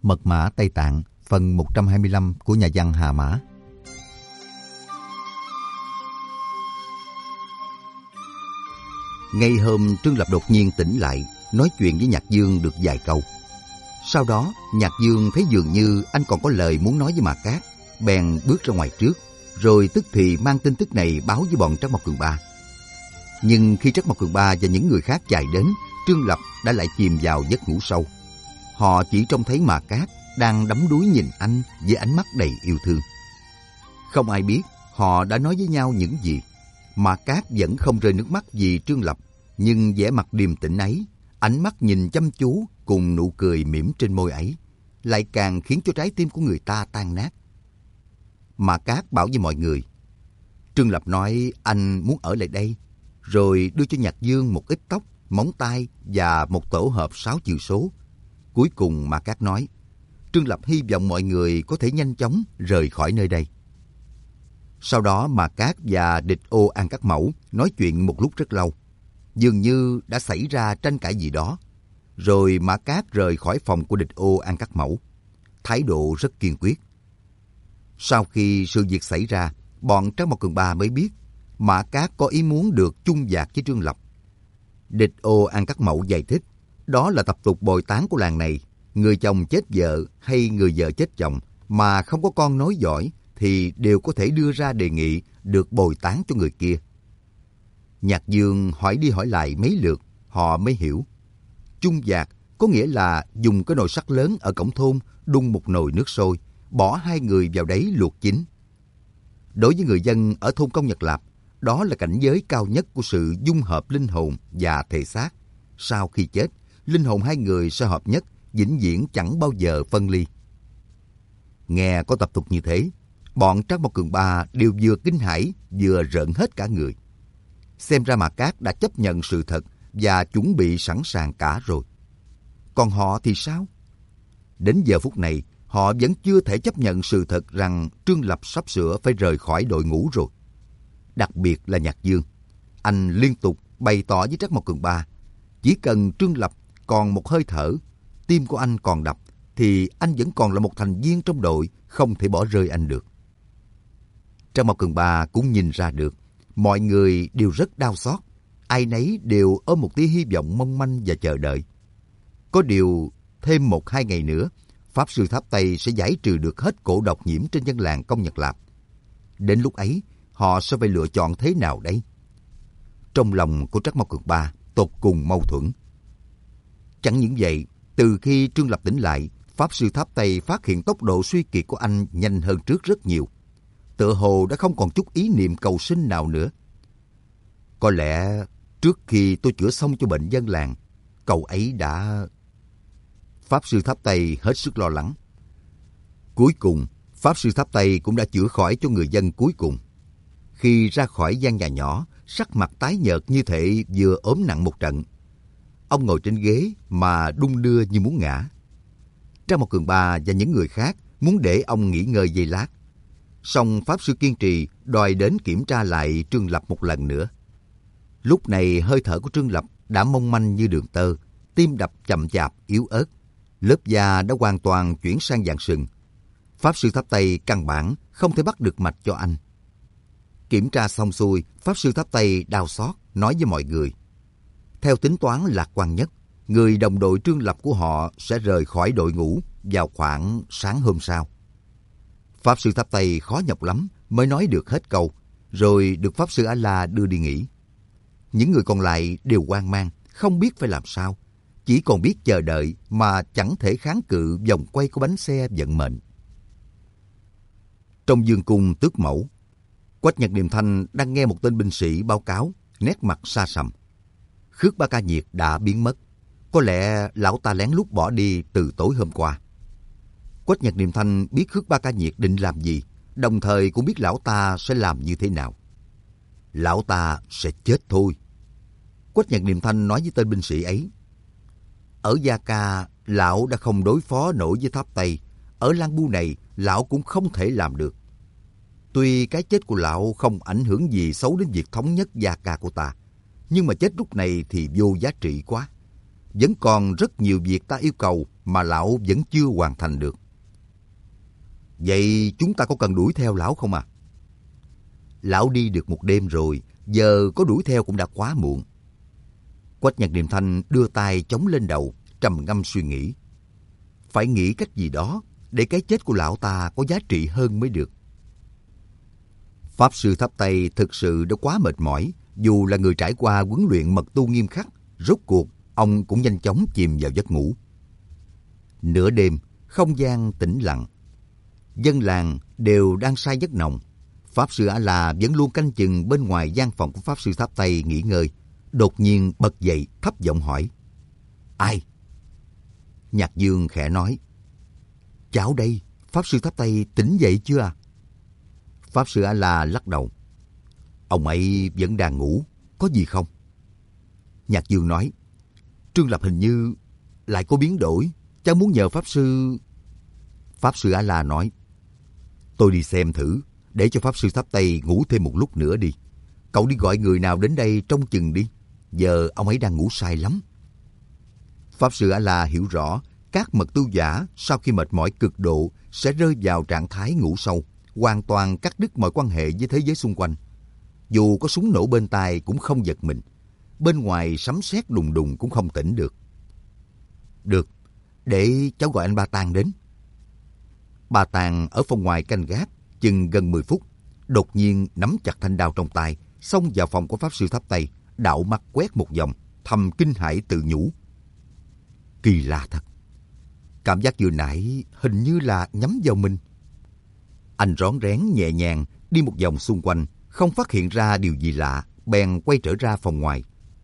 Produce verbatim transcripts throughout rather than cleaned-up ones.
Mật mã Tây Tạng, phần một trăm hai mươi lăm của nhà văn Hà Mã. Ngay hôm Trương Lập đột nhiên tỉnh lại, nói chuyện với Nhạc Dương được vài câu. Sau đó, Nhạc Dương thấy dường như anh còn có lời muốn nói với Mạc Cát, bèn bước ra ngoài trước, rồi tức thì mang tin tức này báo với bọn Trắc Mộc Cường Ba. Nhưng khi Trắc Mộc Cường Ba và những người khác chạy đến, Trương Lập đã lại chìm vào giấc ngủ sâu. Họ chỉ trông thấy Mạc Cát đang đắm đuối nhìn anh với ánh mắt đầy yêu thương. Không ai biết họ đã nói với nhau những gì. Mạc Cát vẫn không rơi nước mắt vì Trương Lập, nhưng vẻ mặt điềm tĩnh ấy, ánh mắt nhìn chăm chú cùng nụ cười mỉm trên môi ấy, lại càng khiến cho trái tim của người ta tan nát. Mạc Cát bảo với mọi người, Trương Lập nói anh muốn ở lại đây, rồi đưa cho Nhạc Dương một ít tóc, móng tay và một tổ hợp sáu chữ số. Cuối cùng Mạc Cát nói, Trương Lập hy vọng mọi người có thể nhanh chóng rời khỏi nơi đây. Sau đó Mạc Cát và Địch Ô An Cắt Mẫu nói chuyện một lúc rất lâu. Dường như đã xảy ra tranh cãi gì đó. Rồi Mạc Cát rời khỏi phòng của Địch Ô An Cắt Mẫu. Thái độ rất kiên quyết. Sau khi sự việc xảy ra, bọn Trắc Mộc Cường Ba mới biết Mạc Cát có ý muốn được chung vạc với Trương Lập. Địch Ô An Cắt Mẫu giải thích, đó là tập tục bồi táng của làng này. Người chồng chết vợ hay người vợ chết chồng mà không có con nối dõi thì đều có thể đưa ra đề nghị được bồi táng cho người kia. Nhạc Dương hỏi đi hỏi lại mấy lượt, họ mới hiểu. Chung vạc có nghĩa là dùng cái nồi sắt lớn ở cổng thôn đun một nồi nước sôi, bỏ hai người vào đấy luộc chín. Đối với người dân ở thôn Công Nhật Lạp, đó là cảnh giới cao nhất của sự dung hợp linh hồn và thể xác. Sau khi chết, linh hồn hai người sẽ hợp nhất, vĩnh viễn chẳng bao giờ phân ly. Nghe có tập tục như thế, bọn Trắc Mộc Cường Ba đều vừa kinh hãi vừa rợn hết cả người. Xem ra Mạc Cát đã chấp nhận sự thật và chuẩn bị sẵn sàng cả rồi. Còn họ thì sao? Đến giờ phút này, họ vẫn chưa thể chấp nhận sự thật rằng Trương Lập sắp sửa phải rời khỏi đội ngũ rồi. Đặc biệt là Nhạc Dương. Anh liên tục bày tỏ với Trắc Mộc Cường Ba, chỉ cần Trương Lập còn một hơi thở, tim của anh còn đập, thì anh vẫn còn là một thành viên trong đội, không thể bỏ rơi anh được. Trắc Mộc Cường Ba cũng nhìn ra được, mọi người đều rất đau xót, ai nấy đều ôm một tia hy vọng mong manh và chờ đợi. Có điều, thêm một hai ngày nữa, Pháp Sư Tháp Tây sẽ giải trừ được hết cổ độc nhiễm trên dân làng Công Nhật Lạp. Đến lúc ấy, họ sẽ phải lựa chọn thế nào đây? Trong lòng của Trắc Mộc Cường Ba tột cùng mâu thuẫn. Chẳng những vậy, từ khi Trương Lập tỉnh lại, Pháp Sư Tháp Tây phát hiện tốc độ suy kiệt của anh nhanh hơn trước rất nhiều. Tựa hồ đã không còn chút ý niệm cầu sinh nào nữa. Có lẽ trước khi tôi chữa xong cho bệnh dân làng, cậu ấy đã... Pháp Sư Tháp Tây hết sức lo lắng. Cuối cùng, Pháp Sư Tháp Tây cũng đã chữa khỏi cho người dân cuối cùng. Khi ra khỏi gian nhà nhỏ, sắc mặt tái nhợt như thể vừa ốm nặng một trận. Ông ngồi trên ghế mà đung đưa như muốn ngã. Trắc Mộc Cường Ba và những người khác muốn để ông nghỉ ngơi giây lát. Song Pháp Sư kiên trì đòi đến kiểm tra lại Trương Lập một lần nữa. Lúc này hơi thở của Trương Lập đã mong manh như đường tơ, tim đập chậm chạp, yếu ớt. Lớp da đã hoàn toàn chuyển sang dạng sừng. Pháp Sư Tháp Tây căn bản không thể bắt được mạch cho anh. Kiểm tra xong xuôi, Pháp Sư Tháp Tây đau xót nói với mọi người. Theo tính toán lạc quan nhất, người đồng đội Trương Lập của họ sẽ rời khỏi đội ngũ vào khoảng sáng hôm sau. Pháp Sư Tháp Tây khó nhọc lắm mới nói được hết câu, rồi được Pháp Sư A-la đưa đi nghỉ. Những người còn lại đều hoang mang, không biết phải làm sao, chỉ còn biết chờ đợi mà chẳng thể kháng cự vòng quay của bánh xe vận mệnh. Trong vương cung Tước Mẫu, Quách Nhật Điềm Thanh đang nghe một tên binh sĩ báo cáo, nét mặt xa sầm. Khước Ba Ca Nhiệt đã biến mất, có lẽ lão ta lén lút bỏ đi từ tối hôm qua. Quách Nhật Điềm Thanh biết Khước Ba Ca Nhiệt định làm gì, đồng thời cũng biết lão ta sẽ làm như thế nào. Lão ta sẽ chết thôi. Quách Nhật Điềm Thanh nói với tên binh sĩ ấy. Ở Gia Ca, lão đã không đối phó nổi với Tháp Tây. Ở Lan Bu này, lão cũng không thể làm được. Tuy cái chết của lão không ảnh hưởng gì xấu đến việc thống nhất Gia Ca của ta, nhưng mà chết lúc này thì vô giá trị quá. Vẫn còn rất nhiều việc ta yêu cầu mà lão vẫn chưa hoàn thành được. Vậy chúng ta có cần đuổi theo lão không à? Lão đi được một đêm rồi, giờ có đuổi theo cũng đã quá muộn. Quách Nhật Điềm Thanh đưa tay chống lên đầu, trầm ngâm suy nghĩ. Phải nghĩ cách gì đó để cái chết của lão ta có giá trị hơn mới được. Pháp sư Tháp Tây thực sự đã quá mệt mỏi, dù là người trải qua huấn luyện mật tu nghiêm khắc, rốt cuộc ông cũng nhanh chóng chìm vào giấc ngủ. Nửa đêm, không gian tĩnh lặng. Dân làng đều đang say giấc nồng. Pháp sư A-la vẫn luôn canh chừng bên ngoài gian phòng của Pháp sư Tháp Tây nghỉ ngơi. Đột nhiên bật dậy thấp giọng hỏi. Ai? Nhạc Dương khẽ nói. Cháu đây, Pháp sư Tháp Tây tỉnh dậy chưa à? Pháp sư A-la lắc đầu. Ông ấy vẫn đang ngủ, có gì không? Nhạc Dương nói. Trương Lập hình như lại có biến đổi, cháu muốn nhờ Pháp sư... Pháp sư A-la nói. Tôi đi xem thử, để cho Pháp sư Tháp Tây ngủ thêm một lúc nữa đi. Cậu đi gọi người nào đến đây trông chừng đi. Giờ ông ấy đang ngủ say lắm. Pháp sư A-la hiểu rõ các mật tu giả sau khi mệt mỏi cực độ sẽ rơi vào trạng thái ngủ sâu, hoàn toàn cắt đứt mọi quan hệ với thế giới xung quanh. Dù có súng nổ bên tai cũng không giật mình. Bên ngoài sấm sét đùng đùng cũng không tỉnh được. Được, để cháu gọi anh Ba Tàng đến. Ba Tàng ở phòng ngoài canh gác chừng gần mười phút, đột nhiên nắm chặt thanh đao trong tay, xông vào phòng của Pháp sư Tháp Tây, đảo mắt quét một vòng, thầm kinh hãi tự nhủ. Kỳ lạ thật. Cảm giác vừa nãy hình như là nhắm vào mình. Anh rón rén nhẹ nhàng đi một vòng xung quanh, không phát hiện ra điều gì lạ, bèn quay trở ra phòng ngoài.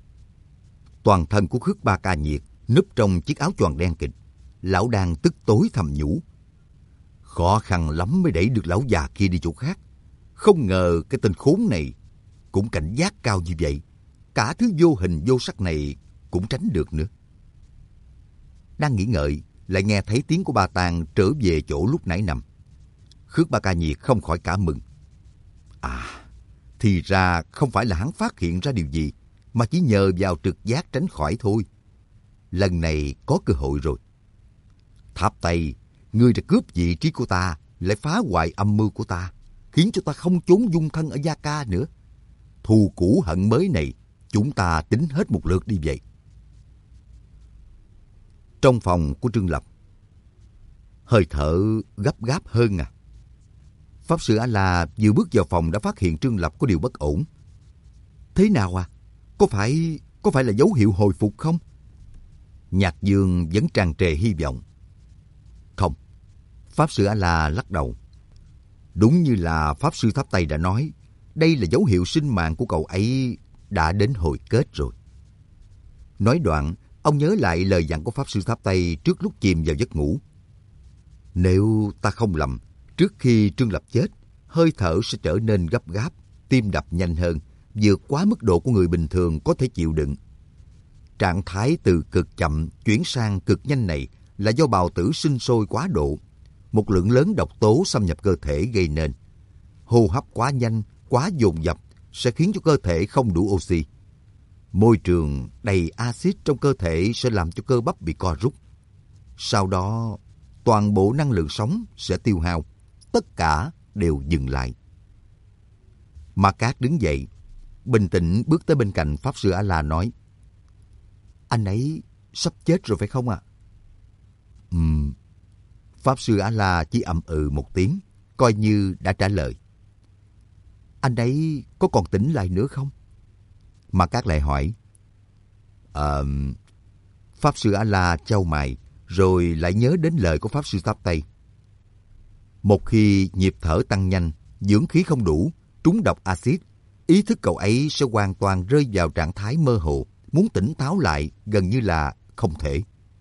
Toàn thân của Khước Ba Ca Nhiệt núp trong chiếc áo choàng đen kịt. Lão đang tức tối thầm nhủ. Khó khăn lắm mới đẩy được lão già kia đi chỗ khác. Không ngờ cái tên khốn này cũng cảnh giác cao như vậy. Cả thứ vô hình vô sắc này cũng tránh được nữa. Đang nghĩ ngợi, lại nghe thấy tiếng của Ba Tàng trở về chỗ lúc nãy nằm. Khước Ba Ca Nhiệt không khỏi cả mừng. À, thì ra không phải là hắn phát hiện ra điều gì, mà chỉ nhờ vào trực giác tránh khỏi thôi. Lần này có cơ hội rồi. Tháp Tây, ngươi đã cướp vị trí của ta, lại phá hoại âm mưu của ta, khiến cho ta không trốn dung thân ở Gia Ca nữa. Thù cũ hận mới này, chúng ta tính hết một lượt đi vậy. Trong phòng của Trương Lập, hơi thở gấp gáp hơn à. Pháp sư A-la vừa bước vào phòng đã phát hiện Trương Lập có điều bất ổn. Thế nào à? Có phải có phải là dấu hiệu hồi phục không? Nhạc Dương vẫn tràn trề hy vọng. Không. Pháp sư A-la lắc đầu. Đúng như là Pháp sư Tháp Tây đã nói, đây là dấu hiệu sinh mạng của cậu ấy đã đến hồi kết rồi. Nói đoạn, ông nhớ lại lời dặn của Pháp sư Tháp Tây trước lúc chìm vào giấc ngủ. Nếu ta không lầm, trước khi Trương Lập chết, hơi thở sẽ trở nên gấp gáp, tim đập nhanh hơn, vượt quá mức độ của người bình thường có thể chịu đựng. Trạng thái từ cực chậm chuyển sang cực nhanh này là do bào tử sinh sôi quá độ, một lượng lớn độc tố xâm nhập cơ thể gây nên. Hô hấp quá nhanh, quá dồn dập sẽ khiến cho cơ thể không đủ oxy. Môi trường đầy axit trong cơ thể sẽ làm cho cơ bắp bị co rút. Sau đó, toàn bộ năng lượng sống sẽ tiêu hao, tất cả đều dừng lại. Ma Cát đứng dậy, bình tĩnh bước tới bên cạnh Pháp sư A-la nói. Anh ấy sắp chết rồi phải không ạ? À? Ừm. Pháp sư A-la chỉ ậm ừ một tiếng, coi như đã trả lời. Anh ấy có còn tỉnh lại nữa không? Ma Cát lại hỏi. Ờ... Pháp sư A-la chau mày, rồi lại nhớ đến lời của Pháp sư Tháp Tây. Một khi nhịp thở tăng nhanh, dưỡng khí không đủ, trúng độc axit, ý thức cậu ấy sẽ hoàn toàn rơi vào trạng thái mơ hồ, muốn tỉnh táo lại gần như là không thể.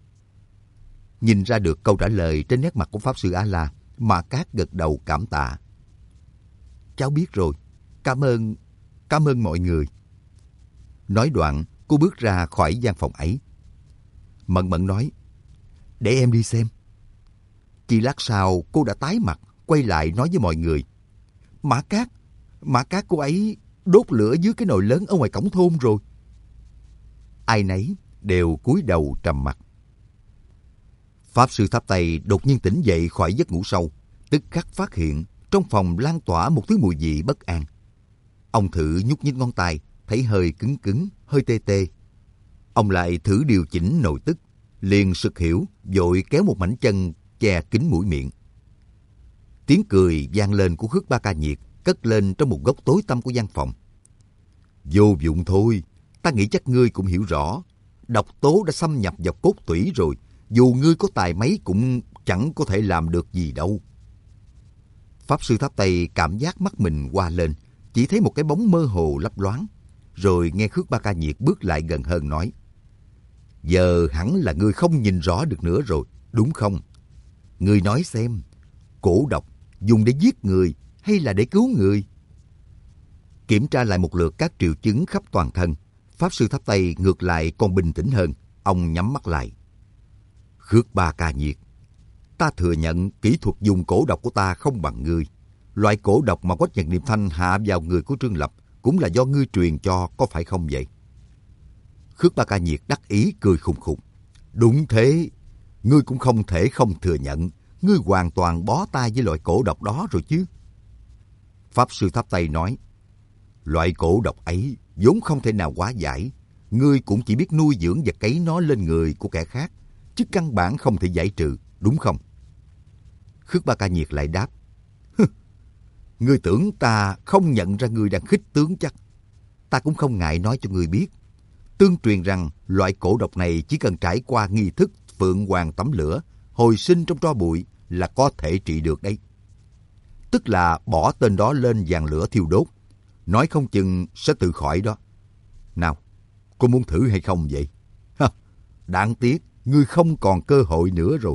Nhìn ra được câu trả lời trên nét mặt của Pháp sư A-la, Ma Cát gật đầu cảm tạ. Cháu biết rồi, cảm ơn, cảm ơn mọi người. Nói đoạn, cô bước ra khỏi gian phòng ấy. Mận Mận nói, để em đi xem. Chỉ lát sau, cô đã tái mặt, quay lại nói với mọi người. Mã Cát, Mã Cát cô ấy đốt lửa dưới cái nồi lớn ở ngoài cổng thôn rồi. Ai nấy đều cúi đầu trầm mặc. Pháp Sư Tháp Tây đột nhiên tỉnh dậy khỏi giấc ngủ sâu, tức khắc phát hiện trong phòng lan tỏa một thứ mùi vị bất an. Ông thử nhúc nhích ngón tay, thấy hơi cứng cứng, hơi tê tê. Ông lại thử điều chỉnh nội tức, liền sực hiểu, vội kéo một mảnh chân che kín mũi miệng. Tiếng cười vang lên của Khước Ba Ca Nhiệt cất lên trong một góc tối tăm của gian phòng. Vô dụng thôi, ta nghĩ chắc ngươi cũng hiểu rõ. Độc tố đã xâm nhập vào cốt tủy rồi, dù ngươi có tài mấy cũng chẳng có thể làm được gì đâu. Pháp Sư Tháp Tây cảm giác mắt mình hoa lên, chỉ thấy một cái bóng mơ hồ lấp loáng, rồi nghe Khước Ba Ca Nhiệt bước lại gần hơn nói: Giờ hẳn là ngươi không nhìn rõ được nữa rồi, đúng không? Ngươi nói xem, cổ độc dùng để giết người hay là để cứu người? Kiểm tra lại một lượt các triệu chứng khắp toàn thân, Pháp Sư Tháp Tây ngược lại còn bình tĩnh hơn. Ông nhắm mắt lại. Khước Ba Ca Nhiệt, ta thừa nhận kỹ thuật dùng cổ độc của ta không bằng ngươi. Loại cổ độc mà Quách Nhật Niệm Thanh hạ vào người của Trương Lập cũng là do ngươi truyền cho, có phải không vậy? Khước Ba Ca Nhiệt đắc ý cười khùng khùng. Đúng thế, ngươi cũng không thể không thừa nhận, ngươi hoàn toàn bó tay với loại cổ độc đó rồi chứ. Pháp Sư Tháp Tây nói, loại cổ độc ấy vốn không thể nào hóa giải, ngươi cũng chỉ biết nuôi dưỡng và cấy nó lên người của kẻ khác, chứ căn bản không thể giải trừ, đúng không? Khước Ba Ca Nhiệt lại đáp, ngươi tưởng ta không nhận ra ngươi đang khích tướng chắc? Ta cũng không ngại nói cho ngươi biết. Tương truyền rằng loại cổ độc này chỉ cần trải qua nghi thức Phượng Hoàng tắm lửa, hồi sinh trong tro bụi là có thể trị được đấy. Tức là bỏ tên đó lên giàn lửa thiêu đốt, nói không chừng sẽ tự khỏi đó. Nào, cô muốn thử hay không vậy? Ha, đáng tiếc, ngươi không còn cơ hội nữa rồi.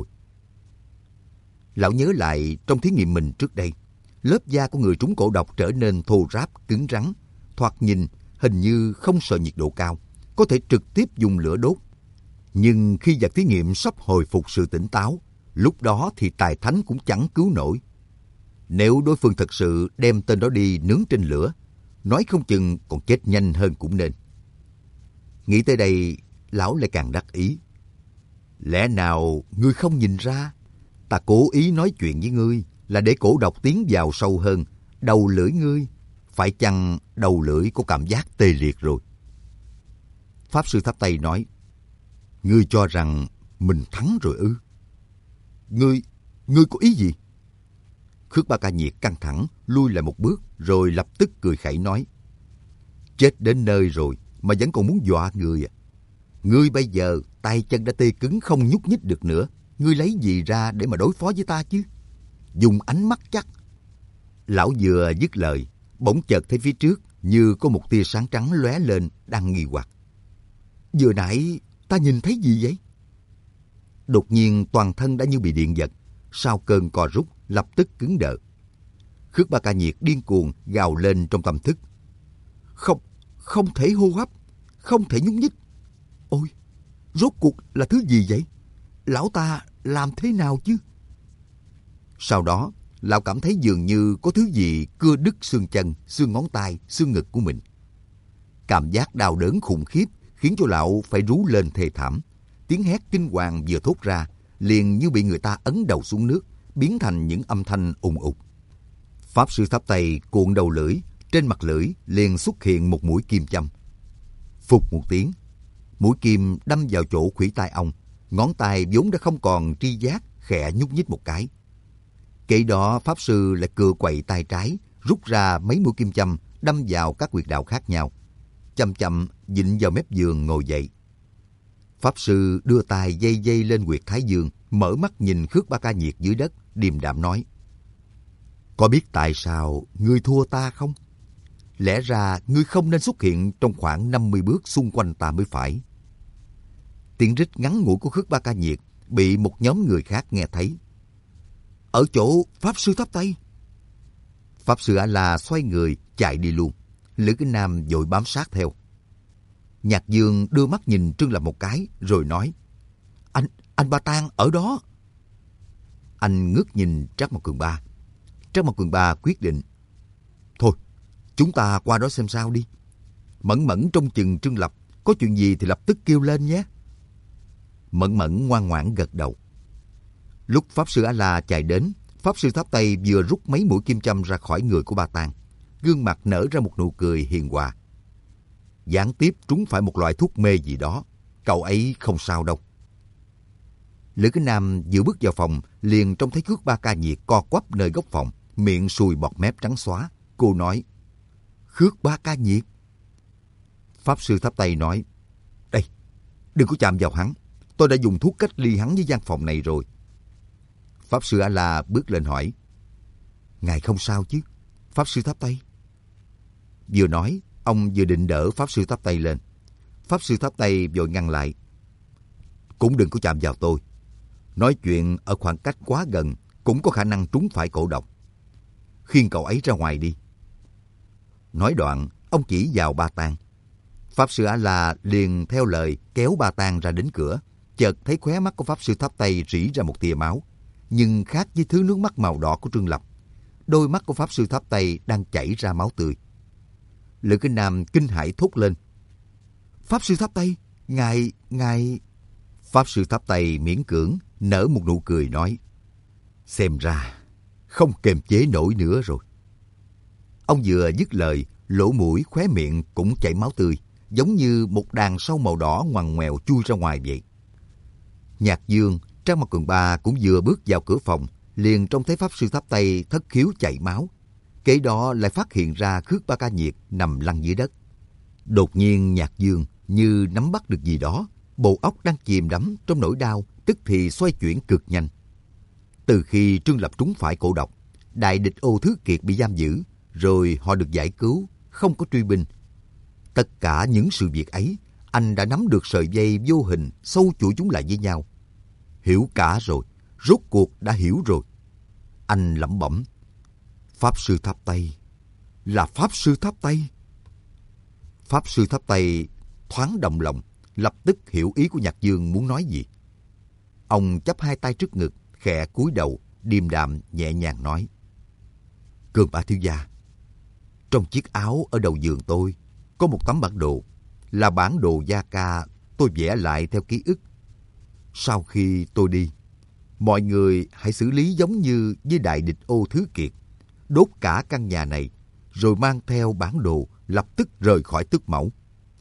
Lão nhớ lại trong thí nghiệm mình trước đây, lớp da của người trúng cổ độc trở nên thô ráp, cứng rắn, thoạt nhìn hình như không sợ nhiệt độ cao, có thể trực tiếp dùng lửa đốt. Nhưng khi vật thí nghiệm sắp hồi phục sự tỉnh táo, lúc đó thì tài thánh cũng chẳng cứu nổi. Nếu đối phương thật sự đem tên đó đi nướng trên lửa, nói không chừng còn chết nhanh hơn cũng nên. Nghĩ tới đây, lão lại càng đắc ý. Lẽ nào ngươi không nhìn ra? Ta cố ý nói chuyện với ngươi là để cổ độc tiến vào sâu hơn, đầu lưỡi ngươi. Phải chăng đầu lưỡi có cảm giác tê liệt rồi? Pháp Sư Tháp Tây nói, ngươi cho rằng mình thắng rồi ư? Ngươi, ngươi có ý gì? Khước Ba Ca Nhiệt căng thẳng, lui lại một bước, rồi lập tức cười khẩy nói, chết đến nơi rồi mà vẫn còn muốn dọa người à? Ngươi bây giờ tay chân đã tê cứng không nhúc nhích được nữa, ngươi lấy gì ra để mà đối phó với ta chứ? Dùng ánh mắt chắc. Lão vừa dứt lời, bỗng chợt thấy phía trước như có một tia sáng trắng lóe lên, đang nghi hoặc. Vừa nãy ta nhìn thấy gì vậy? Đột nhiên toàn thân đã như bị điện giật, sau cơn co rút lập tức cứng đờ. Khước Ba Ca Nhiệt điên cuồng gào lên trong tâm thức. Không, không thể hô hấp, không thể nhúc nhích. Ôi, rốt cuộc là thứ gì vậy? Lão ta làm thế nào chứ? Sau đó, lão cảm thấy dường như có thứ gì cưa đứt xương chân, xương ngón tay, xương ngực của mình. Cảm giác đau đớn khủng khiếp khiến cho lão phải rú lên thê thảm. Tiếng hét kinh hoàng vừa thốt ra, liền như bị người ta ấn đầu xuống nước, biến thành những âm thanh ùng ục. Pháp Sư Tháp Tây cuộn đầu lưỡi, trên mặt lưỡi liền xuất hiện một mũi kim châm. Phụt một tiếng, mũi kim đâm vào chỗ khuỷu tay ông, ngón tay vốn đã không còn tri giác, khẽ nhúc nhích một cái. Kế đó Pháp Sư lại cựa quậy tay trái, rút ra mấy mũi kim châm đâm vào các huyệt đạo khác nhau. Chậm chậm vịn vào mép giường ngồi dậy. Pháp Sư đưa tay dây dây lên huyệt thái dương, mở mắt nhìn Khước Ba Ca Nhiệt dưới đất, điềm đạm nói, có biết tại sao ngươi thua ta không? Lẽ ra ngươi không nên xuất hiện trong khoảng năm mươi bước xung quanh ta mới phải. Tiếng rít ngắn ngủi của Khước Ba Ca Nhiệt bị một nhóm người khác nghe thấy. Ở chỗ Pháp Sư Tháp Tây. Pháp Sư A-la xoay người chạy đi luôn. Lữ Kính Nam vội bám sát theo. Nhạc Dương đưa mắt nhìn Trương Lập một cái rồi nói, Anh, anh Ba Tang ở đó. Anh ngước nhìn Trác Mộc Cường Ba. Trác Mộc Cường Ba quyết định, thôi, chúng ta qua đó xem sao đi. Mẫn Mẫn trông chừng Trương Lập, có chuyện gì thì lập tức kêu lên nhé. Mẫn Mẫn ngoan ngoãn gật đầu. Lúc Pháp Sư A-la chạy đến, Pháp Sư Tháp Tây vừa rút mấy mũi kim châm ra khỏi người của Ba Tàng, gương mặt nở ra một nụ cười hiền hòa. Gián tiếp trúng phải một loại thuốc mê gì đó, cậu ấy không sao đâu. Lữ Kính Nam vừa bước vào phòng, liền trông thấy Khước Ba Ca Nhiệt co quắp nơi góc phòng, miệng sùi bọt mép trắng xóa. Cô nói, Khước Ba Ca Nhiệt. Pháp Sư Tháp Tây nói, đây, đừng có chạm vào hắn, tôi đã dùng thuốc cách ly hắn với gian phòng này rồi. Pháp Sư A-la bước lên hỏi, ngài không sao chứ, Pháp Sư Tháp Tây? Vừa nói, ông vừa định đỡ Pháp Sư Tháp Tây lên. Pháp Sư Tháp Tây vội ngăn lại, cũng đừng có chạm vào tôi. Nói chuyện ở khoảng cách quá gần cũng có khả năng trúng phải cổ độc. Khiêng cậu ấy ra ngoài đi. Nói đoạn, ông chỉ vào Ba Tàng. Pháp Sư A-la liền theo lời kéo Ba Tàng ra đến cửa. Chợt thấy khóe mắt của Pháp Sư Tháp Tây rỉ ra một tia máu, nhưng khác với thứ nước mắt màu đỏ của Trương Lập. Đôi mắt của Pháp Sư Tháp Tây đang chảy ra máu tươi. Lữ Kính Nam kinh hãi thốt lên, Pháp Sư Tháp Tây, ngài, ngài... Pháp Sư Tháp Tây miễn cưỡng nở một nụ cười nói, xem ra không kềm chế nổi nữa rồi. Ông vừa dứt lời, lỗ mũi khóe miệng cũng chảy máu tươi, giống như một đàn sâu màu đỏ ngoằn ngoèo chui ra ngoài vậy. Nhạc Dương, Trang Mặt Cường Ba cũng vừa bước vào cửa phòng, liền trông thấy Pháp Sư Tháp Tây thất khiếu chảy máu. Kế đó lại phát hiện ra Khước Ba Ca Nhiệt nằm lăn dưới đất. Đột nhiên Nhạc Dương như nắm bắt được gì đó, bộ óc đang chìm đắm trong nỗi đau, tức thì xoay chuyển cực nhanh. Từ khi Trương Lập trúng phải cổ độc, đại địch Ô Thứ Kiệt bị giam giữ, rồi họ được giải cứu, không có truy binh. Tất cả những sự việc ấy, anh đã nắm được sợi dây vô hình sâu chuỗi chúng lại với nhau. Hiểu cả rồi, rốt cuộc đã hiểu rồi. Anh lẩm bẩm, Pháp Sư Tháp Tây, là Pháp Sư Tháp Tây. Pháp Sư Tháp Tây thoáng động lòng, lập tức hiểu ý của Nhạc Dương muốn nói gì. Ông chắp hai tay trước ngực, khẽ cúi đầu, điềm đạm nhẹ nhàng nói, Cường Ba thiếu gia, trong chiếc áo ở đầu giường tôi có một tấm bản đồ, là bản đồ Gia Ca tôi vẽ lại theo ký ức. Sau khi tôi đi, mọi người hãy xử lý giống như với đại địch Ô Thứ Kiệt, đốt cả căn nhà này, rồi mang theo bản đồ lập tức rời khỏi Tước Mẫu.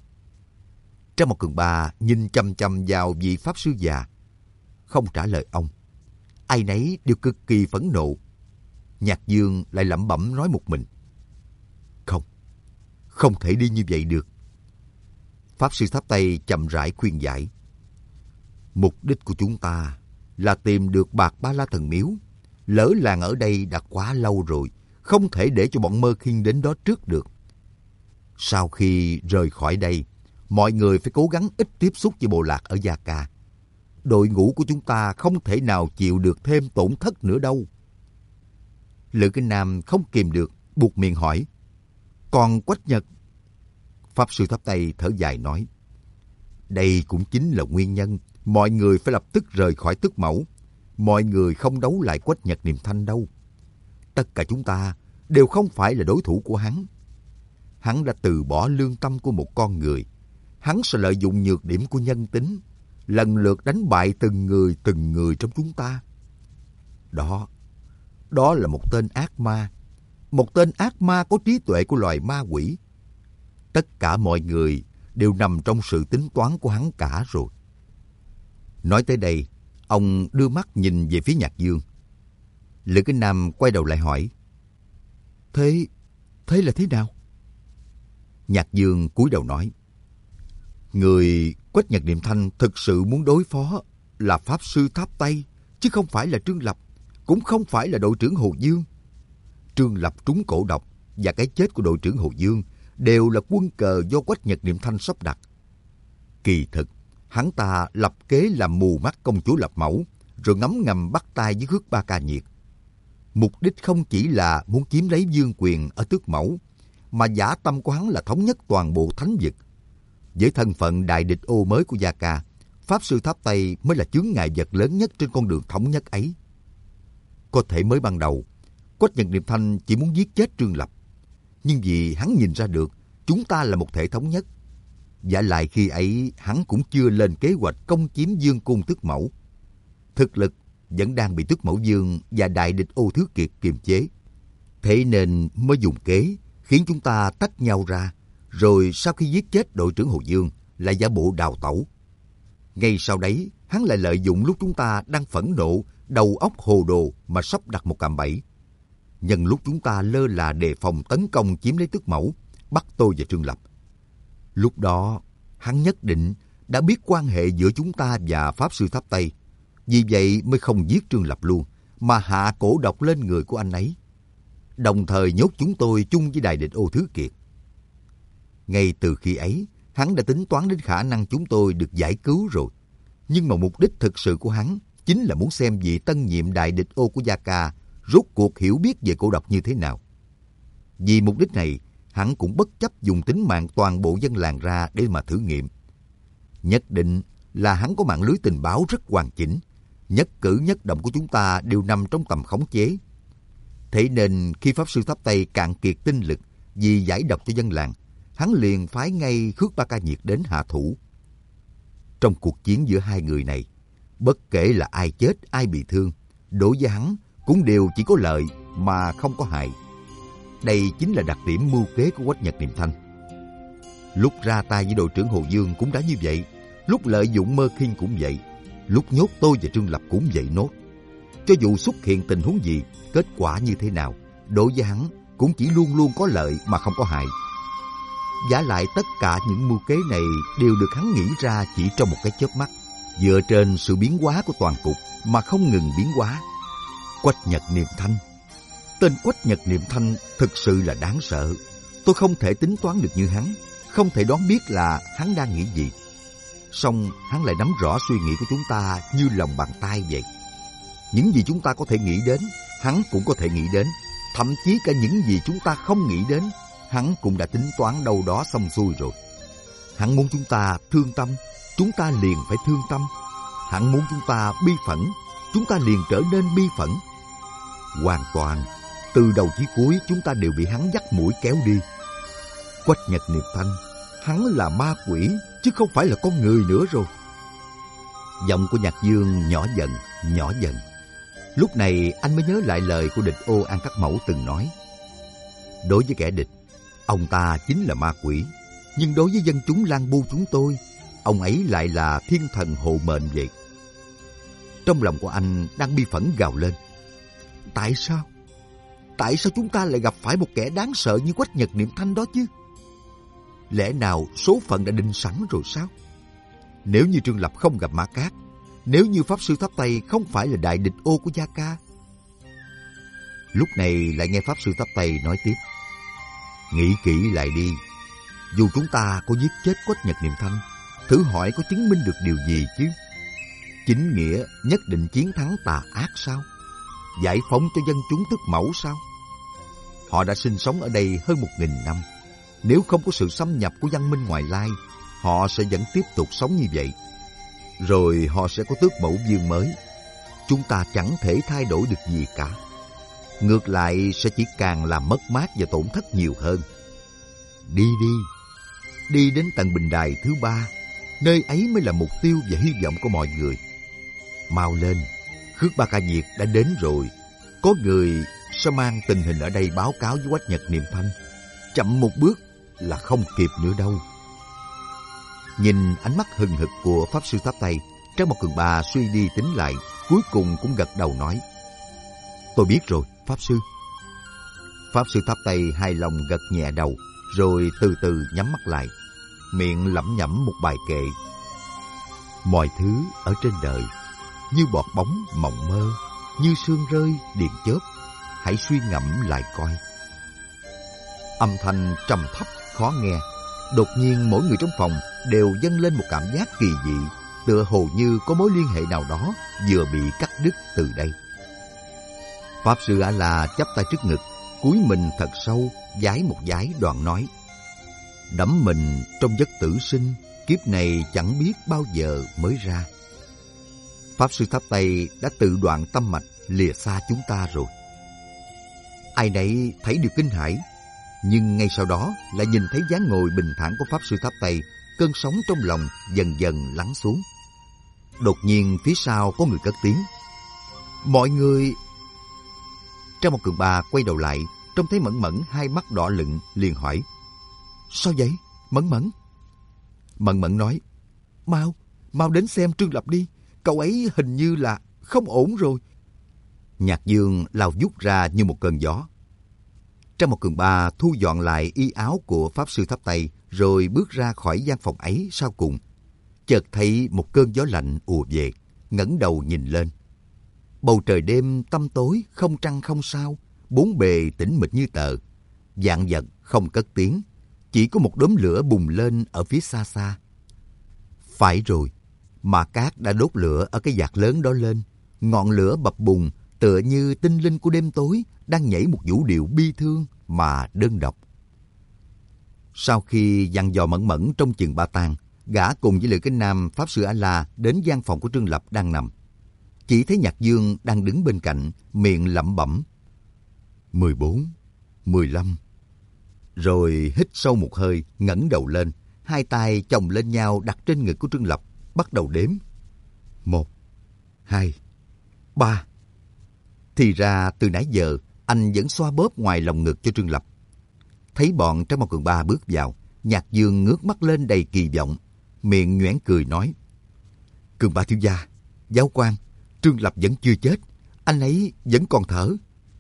Trang Một Cường Ba nhìn chăm chăm vào vị Pháp Sư già, không trả lời ông. Ai nấy đều cực kỳ phẫn nộ. Nhạc Dương lại lẩm bẩm nói một mình, không, không thể đi như vậy được. Pháp Sư Tháp Tây chậm rãi khuyên giải, mục đích của chúng ta là tìm được Bạc Ba La Thần Miếu. Lỡ làng ở đây đã quá lâu rồi, không thể để cho bọn Mơ Khiên đến đó trước được. Sau khi rời khỏi đây, mọi người phải cố gắng ít tiếp xúc với bộ lạc ở Gia Ca. Đội ngũ của chúng ta không thể nào chịu được thêm tổn thất nữa đâu. Lữ Kinh Nam không kìm được, buột miệng hỏi, còn Quách Nhật? Pháp Sư Tháp Tây thở dài nói, đây cũng chính là nguyên nhân mọi người phải lập tức rời khỏi Tước Mẫu. Mọi người không đấu lại Quách Nhật Niệm Thanh đâu. Tất cả chúng ta đều không phải là đối thủ của hắn. Hắn đã từ bỏ lương tâm của một con người. Hắn sẽ lợi dụng nhược điểm của nhân tính, lần lượt đánh bại từng người từng người trong chúng ta. Đó, đó là một tên ác ma. Một tên ác ma có trí tuệ của loài ma quỷ. Tất cả mọi người đều nằm trong sự tính toán của hắn cả rồi. Nói tới đây, ông đưa mắt nhìn về phía Nhạc Dương. Lữ Kính Nam quay đầu lại hỏi, Thế, thế là thế nào? Nhạc Dương cúi đầu nói, người Quách Nhật Niệm Thanh thực sự muốn đối phó là Pháp Sư Tháp Tây, chứ không phải là Trương Lập, cũng không phải là đội trưởng Hồ Dương. Trương Lập trúng cổ độc và cái chết của đội trưởng Hồ Dương đều là quân cờ do Quách Nhật Niệm Thanh sắp đặt. Kỳ thực, hắn ta lập kế làm mù mắt công chúa Lập Mẫu, rồi ngấm ngầm bắt tay với Khước Ba Ca Nhiệt. Mục đích không chỉ là muốn chiếm lấy vương quyền ở Tước Mẫu, mà dã tâm của hắn là thống nhất toàn bộ thánh vực. Với thân phận đại địch Ô mới của Gia Ca, Pháp Sư Tháp Tây mới là chướng ngại vật lớn nhất trên con đường thống nhất ấy. Có thể mới ban đầu, Quách Nhật Niệm Thanh chỉ muốn giết chết Trương Lập, nhưng vì hắn nhìn ra được chúng ta là một thể thống nhất. Vả lại khi ấy hắn cũng chưa lên kế hoạch công chiếm vương cung Tước Mẫu. Thực lực vẫn đang bị Tước Mẫu Dương và đại địch Ô Thứ Kiệt kiềm chế. Thế nên mới dùng kế khiến chúng ta tách nhau ra, rồi sau khi giết chết đội trưởng Hồ Dương lại giả bộ đào tẩu. Ngay sau đấy, hắn lại lợi dụng lúc chúng ta đang phẫn nộ, đầu óc hồ đồ mà sắp đặt một cạm bẫy. Nhân lúc chúng ta lơ là đề phòng tấn công chiếm lấy Tước Mẫu, bắt tôi và Trương Lập. Lúc đó, hắn nhất định đã biết quan hệ giữa chúng ta và Pháp Sư Tháp Tây. Vì vậy mới không giết Trương Lập luôn, mà hạ cổ độc lên người của anh ấy. Đồng thời nhốt chúng tôi chung với đại địch Ô Thứ Kiệt. Ngay từ khi ấy, hắn đã tính toán đến khả năng chúng tôi được giải cứu rồi. Nhưng mà mục đích thực sự của hắn chính là muốn xem vị tân nhiệm đại địch Ô của Gia Ca rốt cuộc hiểu biết về cổ độc như thế nào. Vì mục đích này, hắn cũng bất chấp dùng tính mạng toàn bộ dân làng ra để mà thử nghiệm. Nhất định là hắn có mạng lưới tình báo rất hoàn chỉnh. Nhất cử nhất động của chúng ta đều nằm trong tầm khống chế. Thế nên khi Pháp Sư Tháp Tây cạn kiệt tinh lực vì giải độc cho dân làng, hắn liền phái ngay Khước Ba Ca Nhiệt đến hạ thủ. Trong cuộc chiến giữa hai người này, bất kể là ai chết ai bị thương, đối với hắn cũng đều chỉ có lợi mà không có hại. Đây chính là đặc điểm mưu kế của Quách Nhật Niệm Thanh. Lúc ra tay với đội trưởng Hồ Dương cũng đã như vậy, lúc lợi dụng Mơ Khiên cũng vậy, lúc nhốt tôi và Trương Lập cũng vậy nốt. Cho dù xuất hiện tình huống gì, kết quả như thế nào, đối với hắn cũng chỉ luôn luôn có lợi mà không có hại. Vả lại tất cả những mưu kế này đều được hắn nghĩ ra chỉ trong một cái chớp mắt, dựa trên sự biến hóa của toàn cục mà không ngừng biến hóa. Quách Nhật Niệm Thanh. Tên Quách Nhật Niệm Thanh thực sự là đáng sợ. Tôi không thể tính toán được như hắn, không thể đoán biết là hắn đang nghĩ gì. Song hắn lại nắm rõ suy nghĩ của chúng ta như lòng bàn tay vậy. Những gì chúng ta có thể nghĩ đến, hắn cũng có thể nghĩ đến. Thậm chí cả những gì chúng ta không nghĩ đến, hắn cũng đã tính toán đâu đó xong xuôi rồi. Hắn muốn chúng ta thương tâm, chúng ta liền phải thương tâm. Hắn muốn chúng ta bi phẫn, chúng ta liền trở nên bi phẫn. Hoàn toàn, từ đầu chí cuối chúng ta đều bị hắn dắt mũi kéo đi. Quách Nhật Niệm Thanh, hắn là ma quỷ, chứ không phải là con người nữa rồi. Giọng của Nhạc Dương nhỏ dần, nhỏ dần. Lúc này anh mới nhớ lại lời của địch Ô An Các Mẫu từng nói. Đối với kẻ địch, ông ta chính là ma quỷ. Nhưng đối với dân chúng Lang Bu chúng tôi, ông ấy lại là thiên thần hộ mệnh vậy. Trong lòng của anh đang bi phẫn gào lên. Tại sao? Tại sao chúng ta lại gặp phải một kẻ đáng sợ như Quách Nhật Niệm Thanh đó chứ? Lẽ nào số phận đã định sẵn rồi sao? Nếu như Trương Lập không gặp Mã Cát, nếu như Pháp Sư Tháp Tây không phải là đại địch Ô của Gia Ca. Lúc này lại nghe Pháp Sư Tháp Tây nói tiếp. Nghĩ kỹ lại đi. Dù chúng ta có giết chết Quách Nhật Niệm Thanh, thử hỏi có chứng minh được điều gì chứ? Chính nghĩa nhất định chiến thắng tà ác sao? Giải phóng cho dân chúng Tước Mẫu sao? Họ đã sinh sống ở đây hơn một nghìn năm. Nếu không có sự xâm nhập của văn minh ngoại lai, họ sẽ vẫn tiếp tục sống như vậy. Rồi họ sẽ có Tước Mẫu Vương mới. Chúng ta chẳng thể thay đổi được gì cả. Ngược lại sẽ chỉ càng làm mất mát và tổn thất nhiều hơn. Đi đi, đi đến tầng bình đài thứ ba. Nơi ấy mới là mục tiêu và hy vọng của mọi người. Mau lên, Khước Ba Ca Nhiệt đã đến rồi. Có người sẽ mang tình hình ở đây báo cáo với Quách Nhật Niệm Thanh. Chậm một bước là không kịp nữa đâu. Nhìn ánh mắt hừng hực của Pháp Sư Tháp Tây, Trang Một Cường Ba suy đi tính lại, cuối cùng cũng gật đầu nói. Tôi biết rồi, Pháp Sư. Pháp Sư Tháp Tây hài lòng gật nhẹ đầu, rồi từ từ nhắm mắt lại, miệng lẩm nhẩm một bài kệ. Mọi thứ ở trên đời như bọt bóng mộng mơ, như sương rơi điện chớp, hãy suy ngẫm lại coi. Âm thanh trầm thấp khó nghe. Đột nhiên mỗi người trong phòng đều dâng lên một cảm giác kỳ dị, tựa hồ như có mối liên hệ nào đó vừa bị cắt đứt từ đây. Pháp Sư A La chắp tay trước ngực, cúi mình thật sâu, vái một vái đoạn nói. Đắm mình trong giấc tử sinh, kiếp này chẳng biết bao giờ mới ra. Pháp Sư Tháp Tây đã tự đoạn tâm mạch, lìa xa chúng ta rồi. Ai nấy thấy điều kinh hãi, nhưng ngay sau đó lại nhìn thấy dáng ngồi bình thản của Pháp Sư Tháp Tây, cơn sóng trong lòng dần dần lắng xuống. Đột nhiên phía sau có người cất tiếng. Mọi người... Trang một Cường Ba quay đầu lại, trông thấy Mẫn Mẫn hai mắt đỏ lựng, liền hỏi. Sao vậy, Mẫn Mẫn? Mẫn Mẫn nói. Mau, mau đến xem Trương Lập đi. Cậu ấy hình như là không ổn rồi. Nhạc Dương lao vút ra như một cơn gió. Trang một Cường Ba thu dọn lại y áo của Pháp Sư Tháp Tây, rồi bước ra khỏi gian phòng ấy sau cùng. Chợt thấy một cơn gió lạnh ùa về, ngẩng đầu nhìn lên. Bầu trời đêm tăm tối, không trăng không sao, bốn bề tĩnh mịch như tờ. Vạn vật không cất tiếng, chỉ có một đốm lửa bùng lên ở phía xa xa. Phải rồi, Mã Cát đã đốt lửa ở cái vạc lớn đó lên. Ngọn lửa bập bùng, tựa như tinh linh của đêm tối đang nhảy một vũ điệu bi thương mà đơn độc. Sau khi dặn dò Mẫn Mẫn trong chừng Ba Tang, gã cùng với Lữ Cái Nam Pháp Sư A-La đến gian phòng của Trương Lập đang nằm. Chỉ thấy Nhạc Dương đang đứng bên cạnh, miệng lẩm bẩm. mười bốn, mười lăm. Rồi hít sâu một hơi, ngẩng đầu lên, hai tay chồng lên nhau đặt trên ngực của Trương Lập, bắt đầu đếm. Một, hai, ba. Thì ra từ nãy giờ, anh vẫn xoa bóp ngoài lòng ngực cho Trương Lập. Thấy bọn Trang Mao Cường Ba bước vào, Nhạc Dương ngước mắt lên đầy kỳ vọng, miệng nhoẻn cười nói. Cường Ba thiếu gia, giáo quan, Trương Lập vẫn chưa chết, anh ấy vẫn còn thở.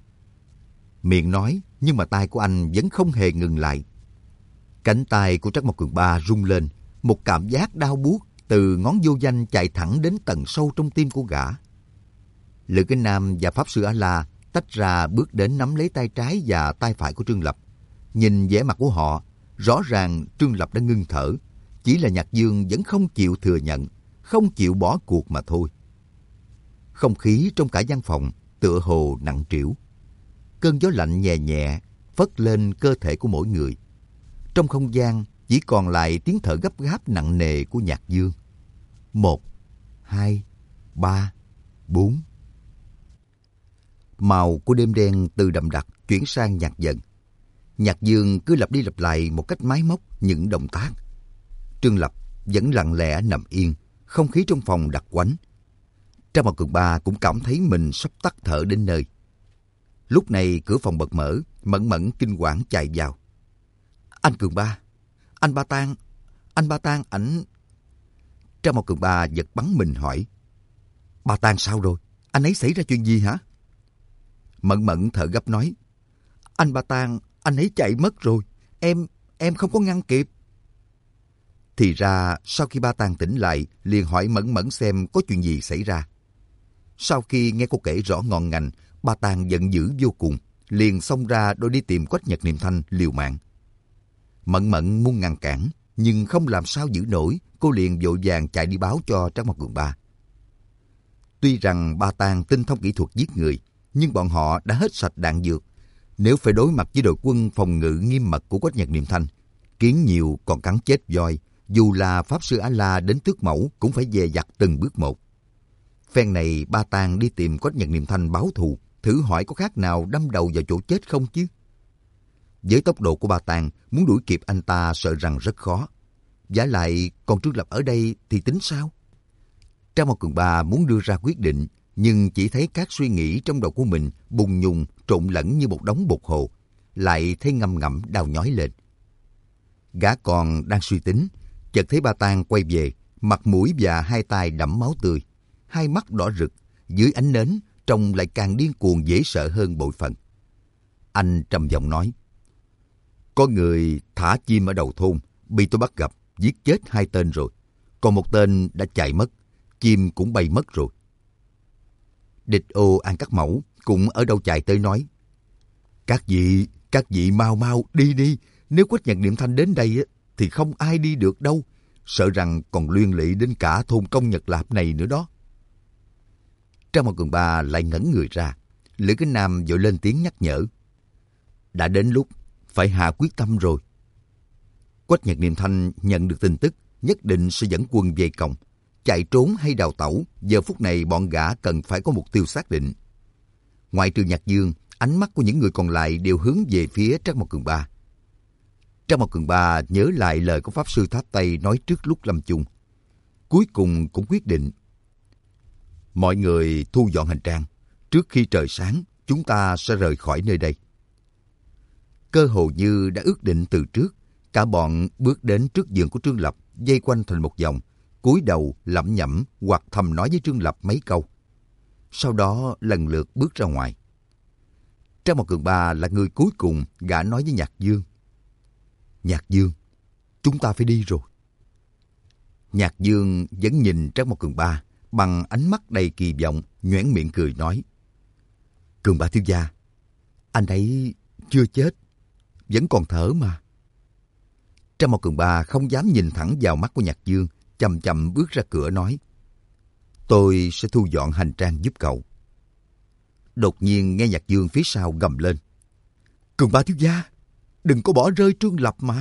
Miệng nói, nhưng mà tay của anh vẫn không hề ngừng lại. Cánh tay của Trác Mộc Cường Ba rung lên, một cảm giác đau buốt từ ngón vô danh chạy thẳng đến tận sâu trong tim của gã. Lữ Cái Nam và Pháp Sư A-La tách ra bước đến nắm lấy tay trái và tay phải của Trương Lập. Nhìn vẻ mặt của họ, rõ ràng Trương Lập đã ngưng thở, chỉ là Nhạc Dương vẫn không chịu thừa nhận, không chịu bỏ cuộc mà thôi. Không khí trong cả gian phòng tựa hồ nặng trĩu. Cơn gió lạnh nhẹ nhẹ phất lên cơ thể của mỗi người. Trong không gian chỉ còn lại tiếng thở gấp gáp nặng nề của Nhạc Dương. Một, hai, ba, bốn. Màu của đêm đen từ đậm đặc chuyển sang nhạt dần. Nhạc Dương cứ lặp đi lặp lại một cách máy móc những động tác. Trương Lập vẫn lặng lẽ nằm yên, không khí trong phòng đặc quánh. Trang Mao Cường Ba cũng cảm thấy mình sắp tắt thở đến nơi. Lúc này cửa phòng bật mở, Mẫn Mẫn kinh hoàng chạy vào. Anh Cường Ba, anh Ba Tang, anh Ba Tang, ảnh... Trang Mao Cường Ba giật bắn mình hỏi. Ba Tang sao rồi? Anh ấy xảy ra chuyện gì hả? Mẫn Mẫn thở gấp nói. Anh Ba Tang, anh ấy chạy mất rồi. Em, em không có ngăn kịp. Thì ra sau khi Ba Tang tỉnh lại, liền hỏi Mẫn Mẫn xem có chuyện gì xảy ra. Sau khi nghe cô kể rõ ngọn ngành, Ba Tang giận dữ vô cùng, liền xông ra đôi đi tìm Quách Nhật Niệm Thanh liều mạng. Mẫn Mẫn muốn ngăn cản, nhưng không làm sao giữ nổi, cô liền vội vàng chạy đi báo cho Trác Mao Cường Ba. Tuy rằng Ba Tang tinh thông kỹ thuật giết người, nhưng bọn họ đã hết sạch đạn dược. Nếu phải đối mặt với đội quân phòng ngự nghiêm mật của Quách Nhật Niệm Thanh, kiến nhiều còn cắn chết voi, dù là Pháp Sư A-La đến tước mẫu cũng phải dè dặt từng bước một. Phen này Ba Tang đi tìm Quách Nhật Niệm Thanh báo thù, thử hỏi có khác nào đâm đầu vào chỗ chết không chứ? Với tốc độ của Ba Tang, muốn đuổi kịp anh ta sợ rằng rất khó. Vả lại còn Trương Lập ở đây thì tính sao? Trang Mao Cường Ba muốn đưa ra quyết định, nhưng chỉ thấy các suy nghĩ trong đầu của mình bùng nhùng trộn lẫn như một đống bột hồ, lại thấy ngâm ngẫm đau nhói lên. Gã còn đang suy tính, chợt thấy Ba Tang quay về, mặt mũi và hai tay đẫm máu tươi, hai mắt đỏ rực, dưới ánh nến trông lại càng điên cuồng dễ sợ hơn bội phần. Anh trầm giọng nói: Có người thả chim ở đầu thôn, bị tôi bắt gặp, giết chết hai tên rồi, còn một tên đã chạy mất, chim cũng bay mất rồi. Địch Ô An Cắt Mẫu cũng ở đâu chạy tới nói: Các vị, các vị mau mau đi đi, nếu Quách Nhật Niệm Thanh đến đây thì không ai đi được đâu, sợ rằng còn liên lụy đến cả thôn Công Nhật Lạp này nữa đó. Trang Mao Cường Ba lại ngẩn người ra, Lữ Cái Nam vội lên tiếng nhắc nhở: Đã đến lúc phải hạ quyết tâm rồi. Quách Nhật Niệm Thanh nhận được tin tức nhất định sẽ dẫn quân về cổng. Chạy trốn hay đào tẩu, giờ phút này bọn gã cần phải có mục tiêu xác định. Ngoại trừ Nhạc Dương, ánh mắt của những người còn lại đều hướng về phía Trác Mao Cường Ba. Trác Mao Cường Ba nhớ lại lời của Pháp Sư Tháp Tây nói trước lúc lâm chung. Cuối cùng cũng quyết định: Mọi người thu dọn hành trang, Trước khi trời sáng, chúng ta sẽ rời khỏi nơi đây. Cơ hồ như đã ước định từ trước, cả bọn bước đến trước giường của Trương Lập, dây quanh thành một vòng, cúi đầu lẩm nhẩm hoặc thầm nói với Trương Lập mấy câu. Sau đó lần lượt bước ra ngoài. Trang Mộc Cường Ba là người cuối cùng, gã nói với Nhạc Dương. Nhạc Dương, chúng ta phải đi rồi. Nhạc Dương vẫn nhìn Trang Mộc Cường Ba bằng ánh mắt đầy kỳ vọng, nhoẻn miệng cười nói. Cường Ba thiếu gia, anh ấy chưa chết, vẫn còn thở mà. Trang Mộc Cường Ba không dám nhìn thẳng vào mắt của Nhạc Dương, chậm chậm bước ra cửa nói. Tôi sẽ thu dọn hành trang giúp cậu. Đột nhiên nghe Nhạc Dương phía sau gầm lên. Cường Ba thiếu gia, đừng có bỏ rơi Trương Lập mà.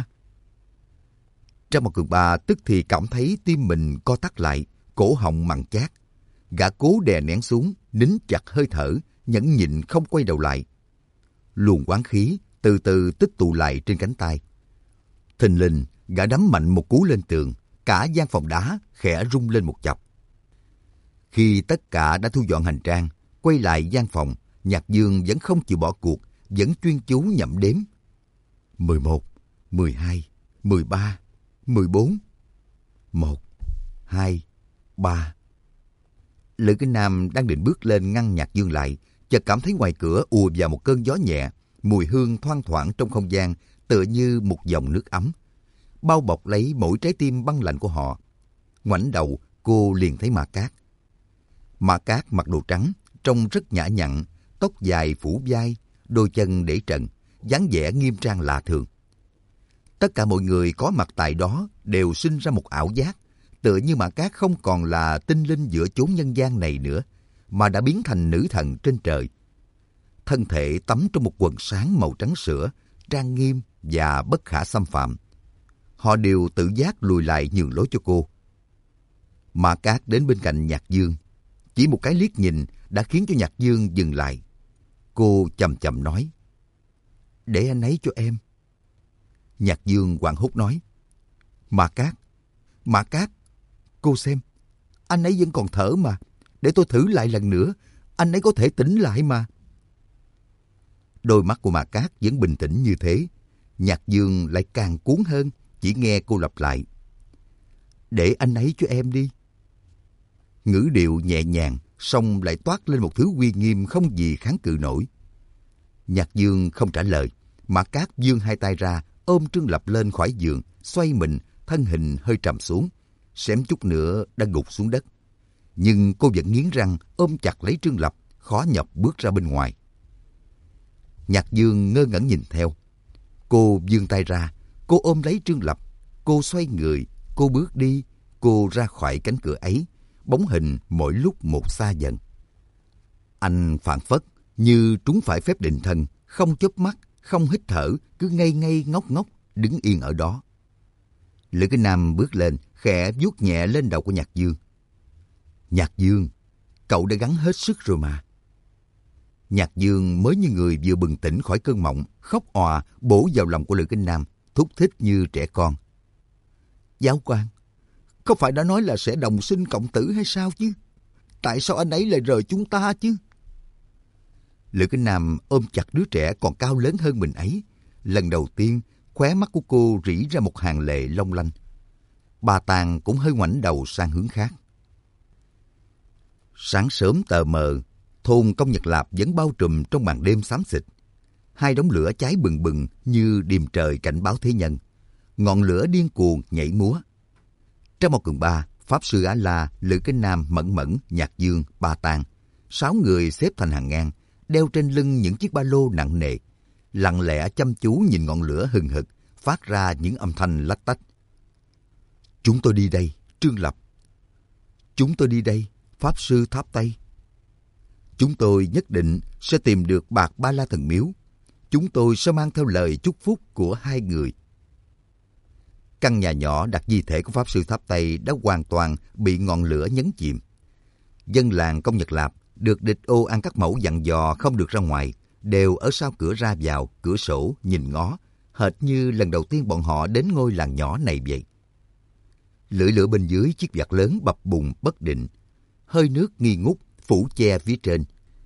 Trang Mộc Cường Ba tức thì cảm thấy tim mình co thắt lại, cổ họng mặn chát. Gã cố đè nén xuống, nín chặt hơi thở, nhẫn nhịn không quay đầu lại. Luồng oán khí từ từ tích tụ lại trên cánh tay. Thình lình, gã đấm mạnh một cú lên tường, cả gian phòng đá khẽ rung lên một chập. Khi tất cả đã thu dọn hành trang, quay lại gian phòng, Nhạc Dương vẫn không chịu bỏ cuộc, vẫn chuyên chú nhẩm đếm. mười một, mười hai, mười ba, mười bốn. một, hai, ba. Lữ Kinh Nam đang định bước lên ngăn Nhạc Dương lại, chợt cảm thấy ngoài cửa ùa vào một cơn gió nhẹ, mùi hương thoang thoảng trong không gian tựa như một dòng nước ấm, bao bọc lấy mỗi trái tim băng lạnh của họ. Ngoảnh đầu, cô liền thấy Mã Cát. Mã Cát mặc đồ trắng, trông rất nhã nhặn, tóc dài phủ vai, đôi chân để trần, dáng vẻ nghiêm trang lạ thường. Tất cả mọi người có mặt tại đó đều sinh ra một ảo giác, tựa như Mã Cát không còn là tinh linh giữa chốn nhân gian này nữa, mà đã biến thành nữ thần trên trời. Thân thể tắm trong một quần sáng màu trắng sữa, trang nghiêm và bất khả xâm phạm. Họ đều tự giác lùi lại nhường lối cho cô. Mã Cát đến bên cạnh Nhạc Dương, chỉ một cái liếc nhìn đã khiến cho Nhạc Dương dừng lại. Cô chậm chậm nói, để anh ấy cho em. Nhạc Dương hoảng hốt nói, Mã Cát, Mã Cát, cô xem, anh ấy vẫn còn thở mà, để tôi thử lại lần nữa, anh ấy có thể tỉnh lại mà. Đôi mắt của Mã Cát vẫn bình tĩnh như thế, Nhạc Dương lại càng cuốn hơn, chỉ nghe cô lặp lại, để anh ấy cho em đi. Ngữ điệu nhẹ nhàng, song lại toát lên một thứ uy nghiêm không gì kháng cự nổi. Nhạc Dương không trả lời, Mã Cát giương hai tay ra, ôm Trương Lập lên khỏi giường, xoay mình, thân hình hơi trầm xuống, xém chút nữa đã gục xuống đất. Nhưng cô vẫn nghiến răng ôm chặt lấy Trương Lập, khó nhọc bước ra bên ngoài. Nhạc Dương ngơ ngẩn nhìn theo. Cô vươn tay ra, cô ôm lấy Trương Lập, cô xoay người, cô bước đi, cô ra khỏi cánh cửa ấy, bóng hình mỗi lúc một xa dần. Anh phảng phất như trúng phải phép định thân, không chớp mắt, không hít thở, cứ ngây ngây ngốc ngốc đứng yên ở đó. Lữ Kinh Nam bước lên, khẽ vuốt nhẹ lên đầu của Nhạc Dương. Nhạc Dương, cậu đã gắng hết sức rồi mà. Nhạc Dương mới như người vừa bừng tỉnh khỏi cơn mộng, khóc òa bổ vào lòng của Lữ Kinh Nam, thúc thích như trẻ con. Giáo quan, không phải đã nói là sẽ đồng sinh cộng tử hay sao chứ? Tại sao anh ấy lại rời chúng ta chứ? Lữ Kinh Nam ôm chặt đứa trẻ còn cao lớn hơn mình ấy. Lần đầu tiên, khóe mắt của cô rỉ ra một hàng lệ long lanh. Bà Tàng cũng hơi ngoảnh đầu sang hướng khác. Sáng sớm tờ mờ, thôn Công Nhật Lạp vẫn bao trùm trong màn đêm xám xịt. Hai đống lửa cháy bừng bừng như điềm trời cảnh báo thế nhân. Ngọn lửa điên cuồng nhảy múa. Trong một cường ba, Pháp Sư Á La, Lữ Kinh Nam, Mẫn Mẫn, Nhạc Dương, Ba Tàng, sáu người xếp thành hàng ngang, đeo trên lưng những chiếc ba lô nặng nề, lặng lẽ chăm chú nhìn ngọn lửa hừng hực, phát ra những âm thanh lách tách. Chúng tôi đi đây, Trương Lập. Chúng tôi đi đây, Pháp Sư Tháp Tây. Chúng tôi nhất định sẽ tìm được bạc Ba La Thần Miếu. Chúng tôi sẽ mang theo lời chúc phúc của hai người. Căn nhà nhỏ đặt di thể của Pháp Sư Tháp Tây đã hoàn toàn bị ngọn lửa nhấn chìm. Dân làng Công Nhật Lạp được địch ô An Các Mẫu dặn dò không được ra ngoài, đều ở sau cửa ra vào, cửa sổ, nhìn ngó, hệt như lần đầu tiên bọn họ đến ngôi làng nhỏ này vậy. Lưỡi lửa bên dưới chiếc vạc lớn bập bùng bất định, hơi nước nghi ngút phủ che phía trên.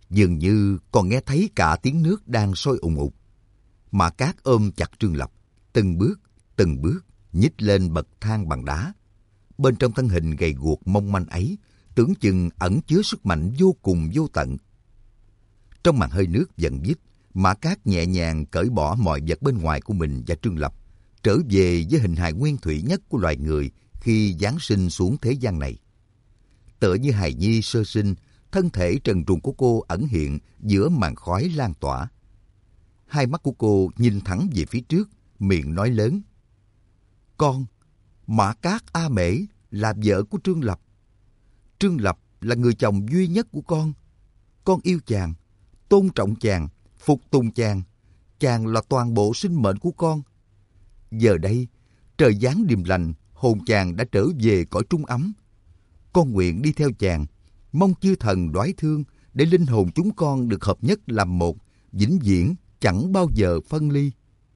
Dường như còn nghe thấy cả tiếng nước đang sôi ùng ục. Mã Cát ôm chặt Trương Lập, từng bước, từng bước nhích lên bậc thang bằng đá. Bên trong thân hình gầy guộc mong manh ấy, tưởng chừng ẩn chứa sức mạnh vô cùng vô tận. Trong màn hơi nước dần dít, Mã Cát nhẹ nhàng cởi bỏ mọi vật bên ngoài của mình và Trương Lập, trở về với hình hài nguyên thủy nhất của loài người khi giáng sinh xuống thế gian này. Tựa như hài nhi sơ sinh, thân thể trần truồng của cô ẩn hiện giữa màn khói lan tỏa. Hai mắt của cô nhìn thẳng về phía trước, miệng nói lớn: Con, Mã Cát A Mễ, là vợ của Trương Lập. Trương Lập là người chồng duy nhất của con. Con yêu chàng, tôn trọng chàng, phục tùng chàng. Chàng là toàn bộ sinh mệnh của con. Giờ đây, trời giáng điềm lành, hồn chàng đã trở về cõi trung ấm. Con nguyện đi theo chàng, mong chư thần đoái thương để linh hồn chúng con được hợp nhất làm một, vĩnh viễn chẳng bao giờ phân ly.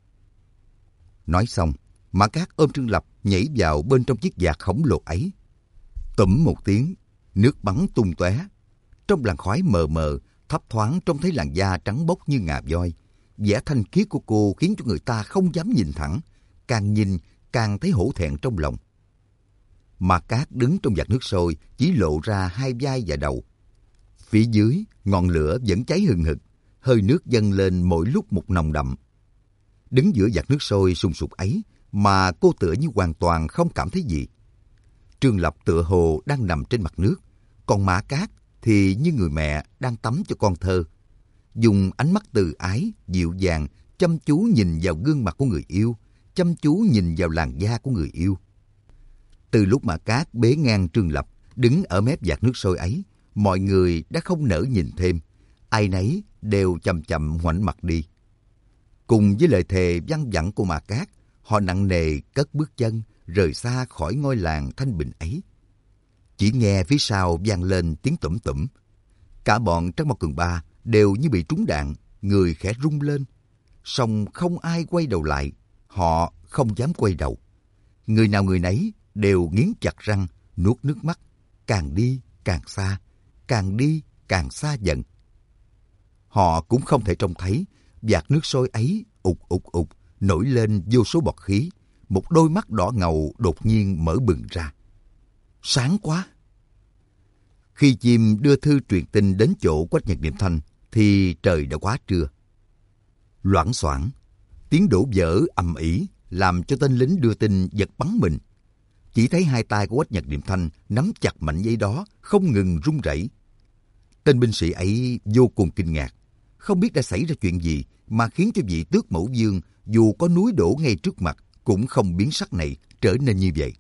Nói xong, Mã Cát ôm Trương Lập nhảy vào bên trong chiếc vạc khổng lồ ấy. Tủm một tiếng, nước bắn tung tóe. Trong làn khói mờ mờ, thấp thoáng trông thấy làn da trắng bóc như ngà voi. Vẻ thanh khiết của cô khiến cho người ta không dám nhìn thẳng, càng nhìn càng thấy hổ thẹn trong lòng. Mã Cát đứng trong vạc nước sôi, chỉ lộ ra hai vai và đầu. Phía dưới, ngọn lửa vẫn cháy hừng hực, hơi nước dâng lên mỗi lúc một nồng đậm. Đứng giữa vạc nước sôi sùng sục ấy mà cô tựa như hoàn toàn không cảm thấy gì. Trương Lập tựa hồ đang nằm trên mặt nước, còn Mã Cát thì như người mẹ đang tắm cho con thơ, dùng ánh mắt từ ái, dịu dàng, chăm chú nhìn vào gương mặt của người yêu, chăm chú nhìn vào làn da của người yêu. Từ lúc Mã Cát bế ngang Trương Lập, đứng ở mép vạc nước sôi ấy, mọi người đã không nỡ nhìn thêm, ai nấy đều chậm chậm ngoảnh mặt đi. Cùng với lời thề văng vẳng của Mã Cát, họ nặng nề cất bước chân, rời xa khỏi ngôi làng thanh bình ấy. Chỉ nghe phía sau vang lên tiếng tủm tủm. Cả bọn Trắc Mao Cường Ba đều như bị trúng đạn, người khẽ rung lên. Song không ai quay đầu lại, họ không dám quay đầu. Người nào người nấy đều nghiến chặt răng, nuốt nước mắt, càng đi càng xa, càng đi càng xa dần. Họ cũng không thể trông thấy vạc nước sôi ấy ục ục ục nổi lên vô số bọt khí, một đôi mắt đỏ ngầu đột nhiên mở bừng ra. Sáng quá! Khi chim đưa thư truyền tin đến chỗ Quách Nhật Niệm Thanh thì trời đã quá trưa. Loảng xoảng, tiếng đổ vỡ ầm ĩ làm cho tên lính đưa tin giật bắn mình. Chỉ thấy hai tay của Quách Nhật Niệm Thanh nắm chặt mảnh giấy đó, không ngừng run rẩy. Tên binh sĩ ấy vô cùng kinh ngạc, không biết đã xảy ra chuyện gì mà khiến cho vị tước mẫu vương dù có núi đổ ngay trước mặt cũng không biến sắc này trở nên như vậy.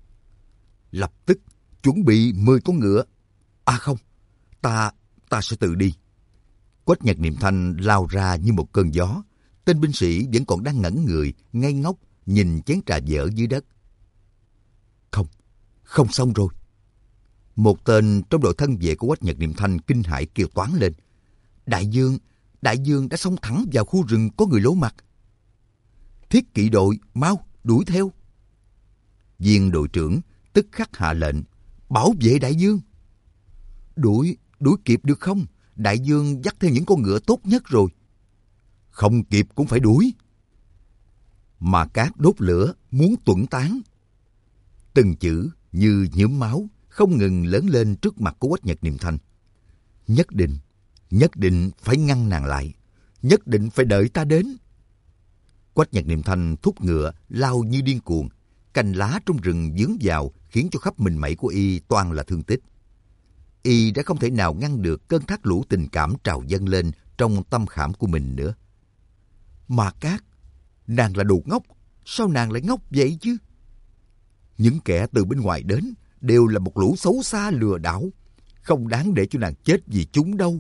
Lập tức chuẩn bị mười con ngựa. À không, ta, ta sẽ tự đi. Quách Nhật Niệm Thanh lao ra như một cơn gió. Tên binh sĩ vẫn còn đang ngẩn người, ngây ngốc, nhìn chén trà dở dưới đất. Không, không xong rồi. Một tên trong đội thân vệ của Quách Nhật Niệm Thanh kinh hãi kêu toáng lên. Đại dương, đại dương đã xông thẳng vào khu rừng có người lố mặt. Thiết kỵ đội, mau, đuổi theo. Viên đội trưởng tức khắc hạ lệnh, bảo vệ đại dương. Đuổi, đuổi kịp được không? Đại dương dắt theo những con ngựa tốt nhất rồi. Không kịp cũng phải đuổi. Mã Cát đốt lửa, muốn tuẫn tán. Từng chữ như nhuốm máu, không ngừng lớn lên trước mặt của Quách Nhật Niệm Thanh. Nhất định, nhất định phải ngăn nàng lại. Nhất định phải đợi ta đến. Quách Nhật Niệm Thanh thúc ngựa, lao như điên cuồng. Cành lá trong rừng vướng vào khiến cho khắp mình mẩy của y toàn là thương tích. Y đã không thể nào ngăn được cơn thác lũ tình cảm trào dâng lên trong tâm khảm của mình nữa. Mã Cát, nàng là đồ ngốc, sao nàng lại ngốc vậy chứ? Những kẻ từ bên ngoài đến đều là một lũ xấu xa lừa đảo, không đáng để cho nàng chết vì chúng đâu.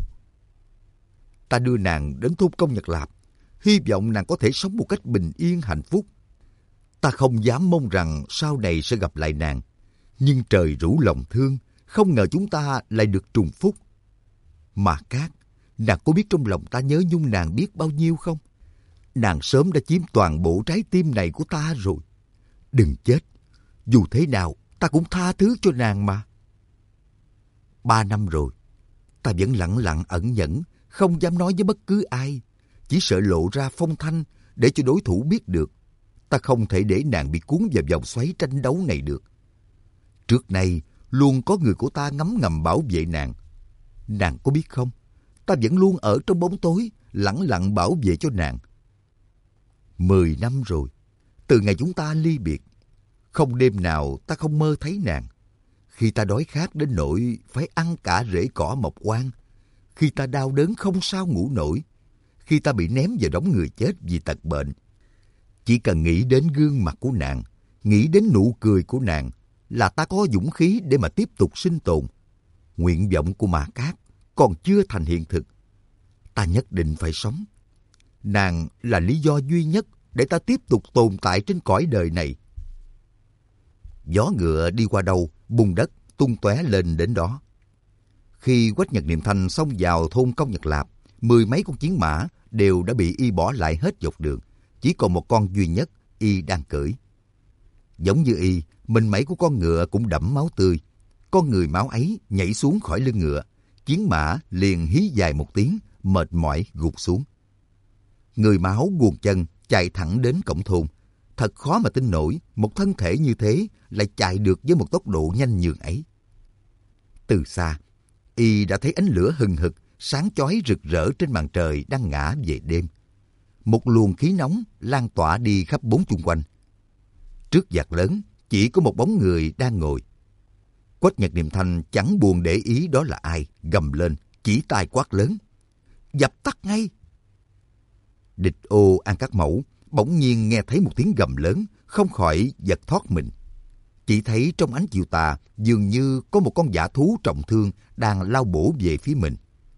Ta đưa nàng đến thôn Công Nhật Lạp, hy vọng nàng có thể sống một cách bình yên hạnh phúc. Ta không dám mong rằng sau này sẽ gặp lại nàng, nhưng trời rủ lòng thương, không ngờ chúng ta lại được trùng phúc. Mã Cát, nàng có biết trong lòng ta nhớ nhung nàng biết bao nhiêu không? Nàng sớm đã chiếm toàn bộ trái tim này của ta rồi. Đừng chết, dù thế nào ta cũng tha thứ cho nàng mà. Ba năm rồi, Ta vẫn lặng lặng ẩn nhẫn, không dám nói với bất cứ ai, chỉ sợ lộ ra phong thanh để cho đối thủ biết được. Ta không thể để nàng bị cuốn vào vòng xoáy tranh đấu này được. Trước nay, luôn có người của ta ngấm ngầm bảo vệ nàng. Nàng có biết không, ta vẫn luôn ở trong bóng tối, lẳng lặng bảo vệ cho nàng. Mười năm rồi, từ ngày chúng ta ly biệt, không đêm nào ta không mơ thấy nàng. Khi ta đói khát đến nỗi phải ăn cả rễ cỏ mọc hoang, khi ta đau đớn không sao ngủ nổi, khi ta bị ném vào đống người chết vì tật bệnh, chỉ cần nghĩ đến gương mặt của nàng, nghĩ đến nụ cười của nàng, là ta có dũng khí để mà tiếp tục sinh tồn. Nguyện vọng của Mã Cát còn chưa thành hiện thực. Ta nhất định phải sống. Nàng là lý do duy nhất để ta tiếp tục tồn tại trên cõi đời này. Gió ngựa đi qua đâu, bùn đất tung tóe lên đến đó. Khi Quách Nhật Niệm Thanh xông vào thôn Công Nhật Lạp, mười mấy con chiến mã đều đã bị y bỏ lại hết dọc đường. Chỉ còn một con duy nhất y đang cưỡi. Giống như y, mình mẩy của con ngựa cũng đẫm máu tươi. Con người máu ấy nhảy xuống khỏi lưng ngựa. Chiến mã liền hí dài một tiếng, mệt mỏi gục xuống. Người máu guồng chân chạy thẳng đến cổng thôn. Thật khó mà tin nổi một thân thể như thế lại chạy được với một tốc độ nhanh nhường ấy. Từ xa, y đã thấy ánh lửa hừng hực, sáng chói rực rỡ trên màn trời đang ngã về đêm. Một luồng khí nóng lan tỏa đi khắp bốn chung quanh. Trước giặc lớn, chỉ có một bóng người đang ngồi. Quách Nhật Niệm Thanh chẳng buồn để ý đó là ai, gầm lên, chỉ tay quát lớn. Dập tắt ngay! Địch Ô An Các Mẫu bỗng nhiên nghe thấy một tiếng gầm lớn, không khỏi giật thoát mình. Chỉ thấy trong ánh chiều tà dường như có một con dã thú trọng thương đang lao bổ về phía mình.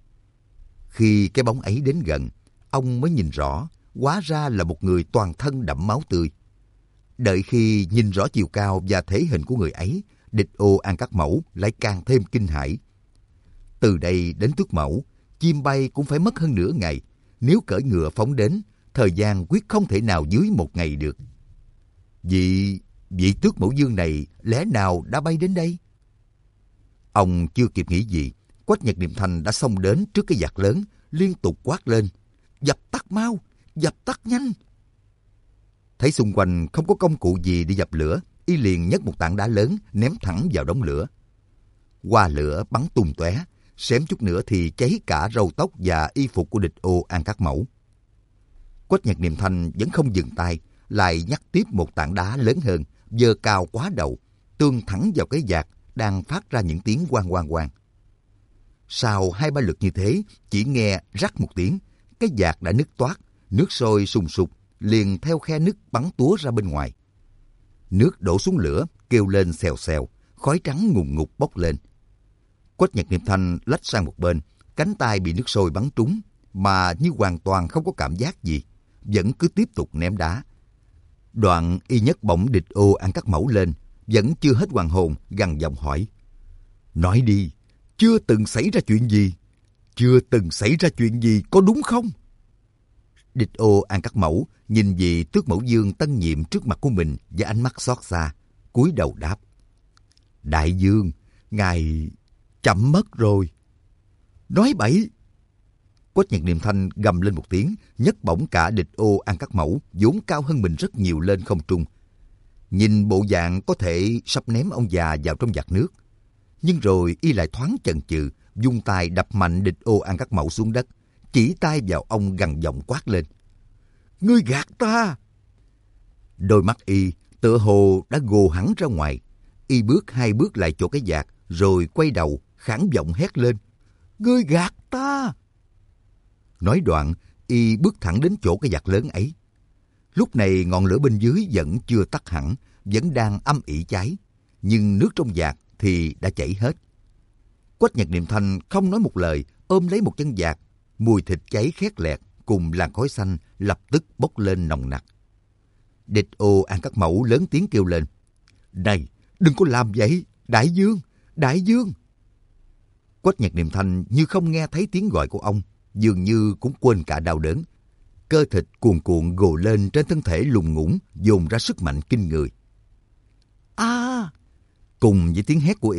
Khi cái bóng ấy đến gần, ông mới nhìn rõ, hóa ra là một người toàn thân đẫm máu tươi. Đợi khi nhìn rõ chiều cao và thể hình của người ấy, Địch Ô An Các Mẫu lại càng thêm kinh hãi. Từ đây đến Tước Mẫu, chim bay cũng phải mất hơn nửa ngày. Nếu cưỡi ngựa phóng đến, thời gian quyết không thể nào dưới một ngày được. Vị, vị Tước Mẫu Dương này lẽ nào đã bay đến đây? Ông chưa kịp nghĩ gì, Quách Nhật Niệm Thanh đã xông đến trước cái giặc lớn, liên tục quát lên. Dập tắt mau, dập tắt nhanh! Thấy xung quanh không có công cụ gì để dập lửa, y liền nhấc một tảng đá lớn ném thẳng vào đống lửa. Hoa lửa bắn tung tóe, xém chút nữa thì cháy cả râu tóc và y phục của Địch Ô An Các Mẫu. Quách Nhật Niệm Thanh vẫn không dừng tay, lại nhắc tiếp một tảng đá lớn hơn, giơ cao quá đầu, tương thẳng vào cái vạc đang phát ra những tiếng oang oang oang. Sau hai ba lượt như thế, chỉ nghe rắc một tiếng, cái vạc đã nứt toát, nước sôi sùng sục liền theo khe nứt bắn túa ra bên ngoài. Nước đổ xuống lửa, kêu lên xèo xèo, khói trắng ngùn ngụt bốc lên. Quách Nhật Niệm Thanh lách sang một bên, cánh tay bị nước sôi bắn trúng, mà như hoàn toàn không có cảm giác gì, vẫn cứ tiếp tục ném đá. Đoạn y nhấc bổng Địch Ô An Các Mẫu lên, vẫn chưa hết hoàn hồn, gằn giọng hỏi. Nói đi, chưa từng xảy ra chuyện gì? Chưa từng xảy ra chuyện gì, có đúng không? Địch Ô An Các Mẫu nhìn vị Tước Mẫu Dương tân nhiệm trước mặt của mình với ánh mắt xót xa, cúi đầu đáp. Đại Dương, ngài chậm mất rồi. Nói bậy! Quách Nhật Niệm Thanh gầm lên một tiếng, nhấc bổng cả Địch Ô An Các Mẫu, vốn cao hơn mình rất nhiều lên không trung. Nhìn bộ dạng có thể sắp ném ông già vào trong vạc nước. Nhưng rồi y lại thoáng chần chừ, vung tay đập mạnh Địch Ô An Các Mẫu xuống đất, chỉ tay vào ông gằn giọng quát lên. Ngươi gạt ta! Đôi mắt y tựa hồ đã gồ hẳn ra ngoài. Y bước hai bước lại chỗ cái vạc, rồi quay đầu, khản giọng hét lên. Ngươi gạt ta! Nói đoạn, y bước thẳng đến chỗ cái vạc lớn ấy. Lúc này ngọn lửa bên dưới vẫn chưa tắt hẳn, vẫn đang âm ỉ cháy. Nhưng nước trong vạc thì đã chảy hết. Quách Nhật Niệm Thanh không nói một lời, ôm lấy một chân vạc. Mùi thịt cháy khét lẹt cùng làn khói xanh lập tức bốc lên nồng nặc. Địch Ô An Các Mẫu lớn tiếng kêu lên. Này, đừng có làm vậy! Đại Dương! Đại Dương! Quách Nhật Niệm Thanh như không nghe thấy tiếng gọi của ông, dường như cũng quên cả đau đớn. Cơ thịt cuồn cuộn gồ lên trên thân thể lùng ngủng, dồn ra sức mạnh kinh người. A! À! Cùng với tiếng hét của y,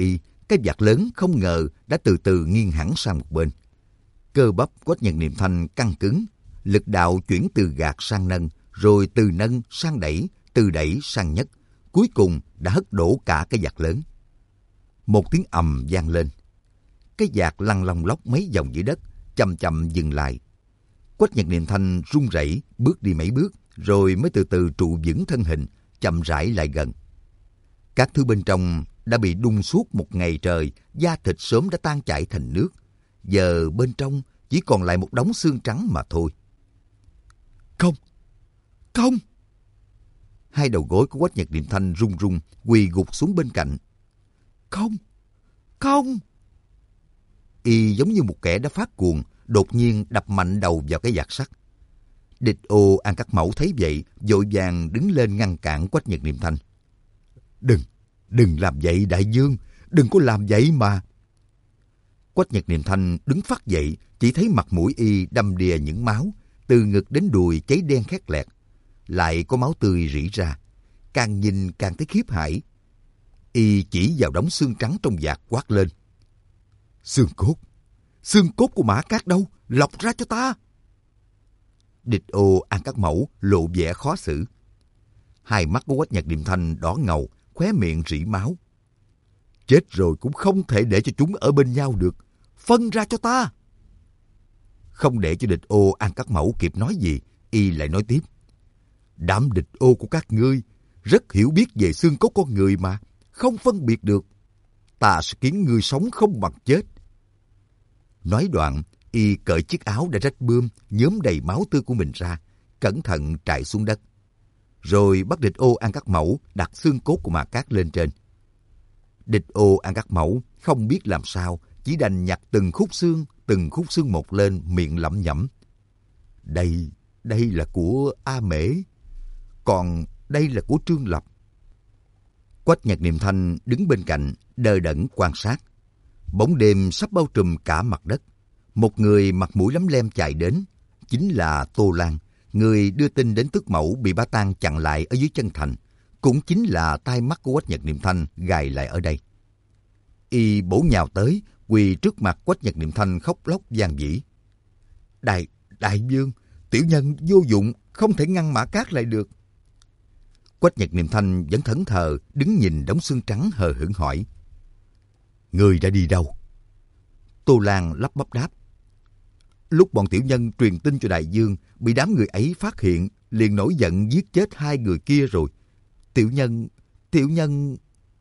cái vạt lớn không ngờ đã từ từ nghiêng hẳn sang một bên. Cơ bắp Quách Nhật Niệm Thanh căng cứng, lực đạo chuyển từ gạt sang nâng, rồi từ nâng sang đẩy, từ đẩy sang nhấc, cuối cùng đã hất đổ cả cái vạt lớn. Một tiếng ầm vang lên. Cái vạt lăn lông lóc mấy vòng dưới đất, chậm chậm dừng lại. Quách Nhật Niệm Thanh run rẩy bước đi mấy bước, rồi mới từ từ trụ vững thân hình, chậm rãi lại gần. Các thứ bên trong đã bị đun suốt một ngày trời, da thịt sớm đã tan chảy thành nước. Giờ bên trong chỉ còn lại một đống xương trắng mà thôi. Không! Không! Hai đầu gối của Quách Nhật Niệm Thanh run run, quỳ gục xuống bên cạnh. Không! Không! Y giống như một kẻ đã phát cuồng, đột nhiên đập mạnh đầu vào cái vạt sắt. Địch Ô An Cắt Mẫu thấy vậy, vội vàng đứng lên ngăn cản Quách Nhật Niệm Thanh. Đừng, đừng làm vậy đại vương, đừng có làm vậy mà. Quách Nhật Niệm Thanh đứng phắt dậy, chỉ thấy mặt mũi y đầm đìa những máu, từ ngực đến đùi cháy đen khét lẹt, lại có máu tươi rỉ ra, càng nhìn càng thấy khiếp hãi. Y chỉ vào đống xương trắng trong vạt quát lên. Xương cốt, xương cốt của Mã Cát đâu, lọc ra cho ta. Địch Ô An Cắt Mẫu lộ vẻ khó xử. Hai mắt của Quách Nhật Niệm Thanh đỏ ngầu, khóe miệng rỉ máu. Chết rồi cũng không thể để cho chúng ở bên nhau được. Phân ra cho ta. Không để cho Địch Ô An Cắt Mẫu kịp nói gì, y lại nói tiếp. Đám địch ô của các ngươi rất hiểu biết về xương cốt con người mà, không phân biệt được. Ta sẽ khiến ngươi sống không bằng chết. Nói đoạn, y cởi chiếc áo đã rách bươm, nhuốm đầy máu tươi của mình ra, cẩn thận trải xuống đất. Rồi bắt Địch Ô An Cắt Mẫu đặt xương cốt của Mã Cát lên trên. Địch Ô An Cắt Mẫu không biết làm sao, chỉ đành nhặt từng khúc xương, từng khúc xương một lên, miệng lẩm nhẩm. Đây, đây là của A Mễ, còn đây là của Trương Lập. Quách Nhật Niệm Thanh đứng bên cạnh, đờ đẫn quan sát. Bóng đêm sắp bao trùm cả mặt đất. Một người mặt mũi lấm lem chạy đến, chính là Tô Lan, người đưa tin đến Tước Mẫu bị Bá Tang chặn lại ở dưới chân thành, cũng chính là tai mắt của Quách Nhật Niệm Thanh gài lại ở đây. Y bổ nhào tới, quỳ trước mặt Quách Nhật Niệm Thanh khóc lóc van vỉ. Đại, đại vương, tiểu nhân vô dụng, không thể ngăn Mã Cát lại được. Quách Nhật Niệm Thanh vẫn thẫn thờ, đứng nhìn đống xương trắng hờ hững hỏi. Người đã đi đâu? Tô Lan lắp bắp đáp. Lúc bọn tiểu nhân truyền tin cho đại vương, bị đám người ấy phát hiện, liền nổi giận giết chết hai người kia rồi. Tiểu nhân, tiểu nhân...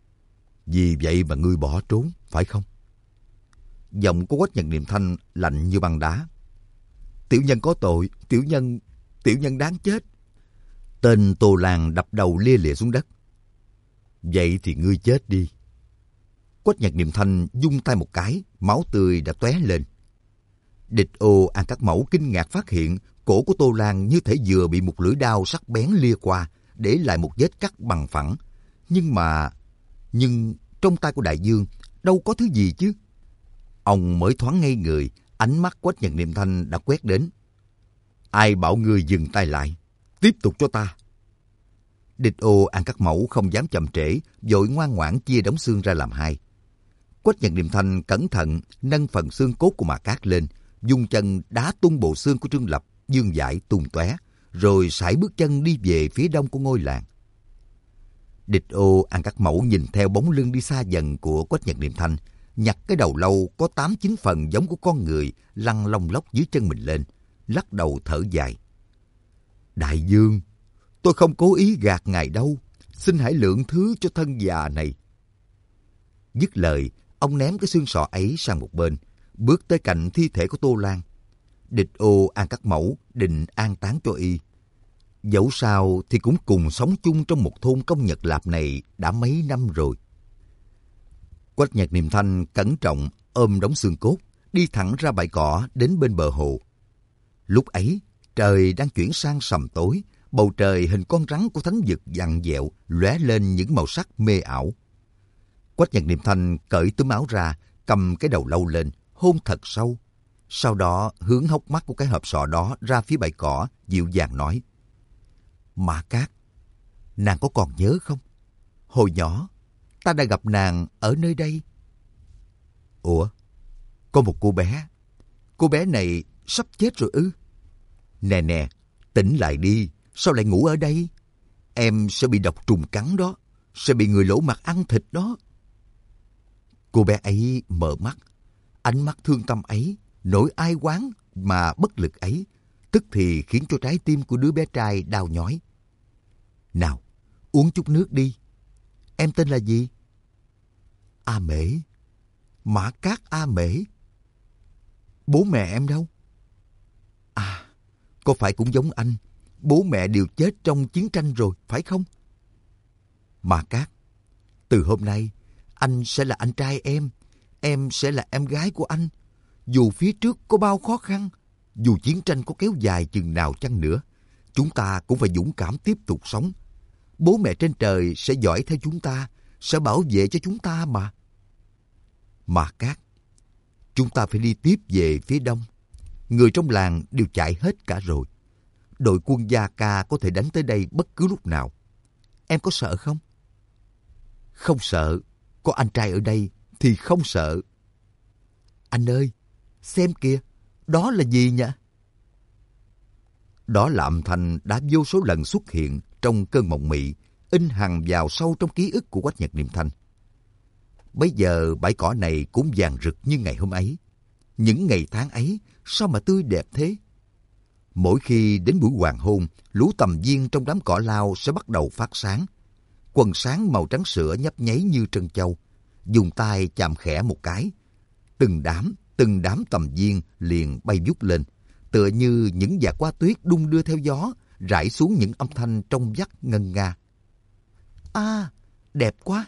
Vì vậy mà ngươi bỏ trốn, phải không? Giọng của Quách Nhật Niệm Thanh lạnh như băng đá. Tiểu nhân có tội, tiểu nhân, tiểu nhân đáng chết. Tên Tô Lan đập đầu lia lịa xuống đất. Vậy thì ngươi chết đi. Quách Nhật Niệm Thanh vung tay một cái, máu tươi đã tóe lên. Địch Ô An Cắt Mẫu kinh ngạc phát hiện cổ của Tô Lan như thể vừa bị một lưỡi đao sắc bén lia qua, để lại một vết cắt bằng phẳng. Nhưng mà... Nhưng trong tay của đại vương đâu có thứ gì chứ? Ông mới thoáng ngây người, ánh mắt Quách Nhật Niệm Thanh đã quét đến. Ai bảo ngươi dừng tay lại? Tiếp tục cho ta. Địch Ô An Cắt Mẫu không dám chậm trễ, vội ngoan ngoãn chia đống xương ra làm hai. Quách Nhật Niệm Thanh cẩn thận nâng phần xương cốt của Mã Cát lên, dùng chân đá tung bộ xương của Trương Lập, dương dải tung tóe, rồi sải bước chân đi về phía đông của ngôi làng. Địch Ô An Cắt Mẫu nhìn theo bóng lưng đi xa dần của Quách Nhật Niệm Thanh, nhặt cái đầu lâu có tám chín phần giống của con người lăn lông lóc dưới chân mình lên, lắc đầu thở dài. Đại vương, tôi không cố ý gạt ngài đâu, xin hãy lượng thứ cho thân già này. Dứt lời, ông ném cái xương sọ ấy sang một bên, bước tới cạnh thi thể của Tô Lan. Địch Ô An Cắt Mẫu định an táng cho y. Dẫu sao thì cũng cùng sống chung trong một thôn công Nhật Lạp này đã mấy năm rồi. Quách Nhật Niệm Thanh cẩn trọng ôm đống xương cốt, đi thẳng ra bãi cỏ đến bên bờ hồ. Lúc ấy, trời đang chuyển sang sầm tối, bầu trời hình con rắn của thánh vực vặn vẹo, lóe lên những màu sắc mê ảo. Quách Nhật Niệm Thanh cởi túm áo ra, cầm cái đầu lâu lên, hôn thật sâu. Sau đó hướng hốc mắt của cái hộp sọ đó ra phía bãi cỏ, dịu dàng nói. Mã Cát, nàng có còn nhớ không? Hồi nhỏ, ta đã gặp nàng ở nơi đây. Ủa, có một cô bé. Cô bé này sắp chết rồi ư? Nè nè, tỉnh lại đi, sao lại ngủ ở đây? Em sẽ bị độc trùng cắn đó, sẽ bị người lỗ mặt ăn thịt đó. Cô bé ấy mở mắt, ánh mắt thương tâm ấy, nỗi ai oán mà bất lực ấy, tức thì khiến cho trái tim của đứa bé trai đau nhói. Nào, uống chút nước đi. Em tên là gì? A Mễ. Mã Cát A Mễ. Bố mẹ em đâu? À, có phải cũng giống anh, bố mẹ đều chết trong chiến tranh rồi, phải không? Mã Cát, từ hôm nay, anh sẽ là anh trai em, em sẽ là em gái của anh. Dù phía trước có bao khó khăn, dù chiến tranh có kéo dài chừng nào chăng nữa, chúng ta cũng phải dũng cảm tiếp tục sống. Bố mẹ trên trời sẽ dõi theo chúng ta, sẽ bảo vệ cho chúng ta mà. Mã Cát, chúng ta phải đi tiếp về phía đông. Người trong làng đều chạy hết cả rồi. Đội quân Gia Ca có thể đánh tới đây bất cứ lúc nào. Em có sợ không? Không sợ. Có anh trai ở đây thì không sợ. Anh ơi, xem kìa, đó là gì nhỉ? Đó là âm thanh đã vô số lần xuất hiện trong cơn mộng mị, in hằn vào sâu trong ký ức của Quách Nhật Niệm Thanh. Bây giờ bãi cỏ này cũng vàng rực như ngày hôm ấy. Những ngày tháng ấy sao mà tươi đẹp thế? Mỗi khi đến buổi hoàng hôn, lũ tầm viên trong đám cỏ lao sẽ bắt đầu phát sáng. Quần sáng màu trắng sữa nhấp nháy như trân châu. Dùng tay chạm khẽ một cái, từng đám, từng đám tầm viên liền bay vút lên, tựa như những vạt hoa tuyết đung đưa theo gió, rải xuống những âm thanh trong vắt ngân nga. À, đẹp quá!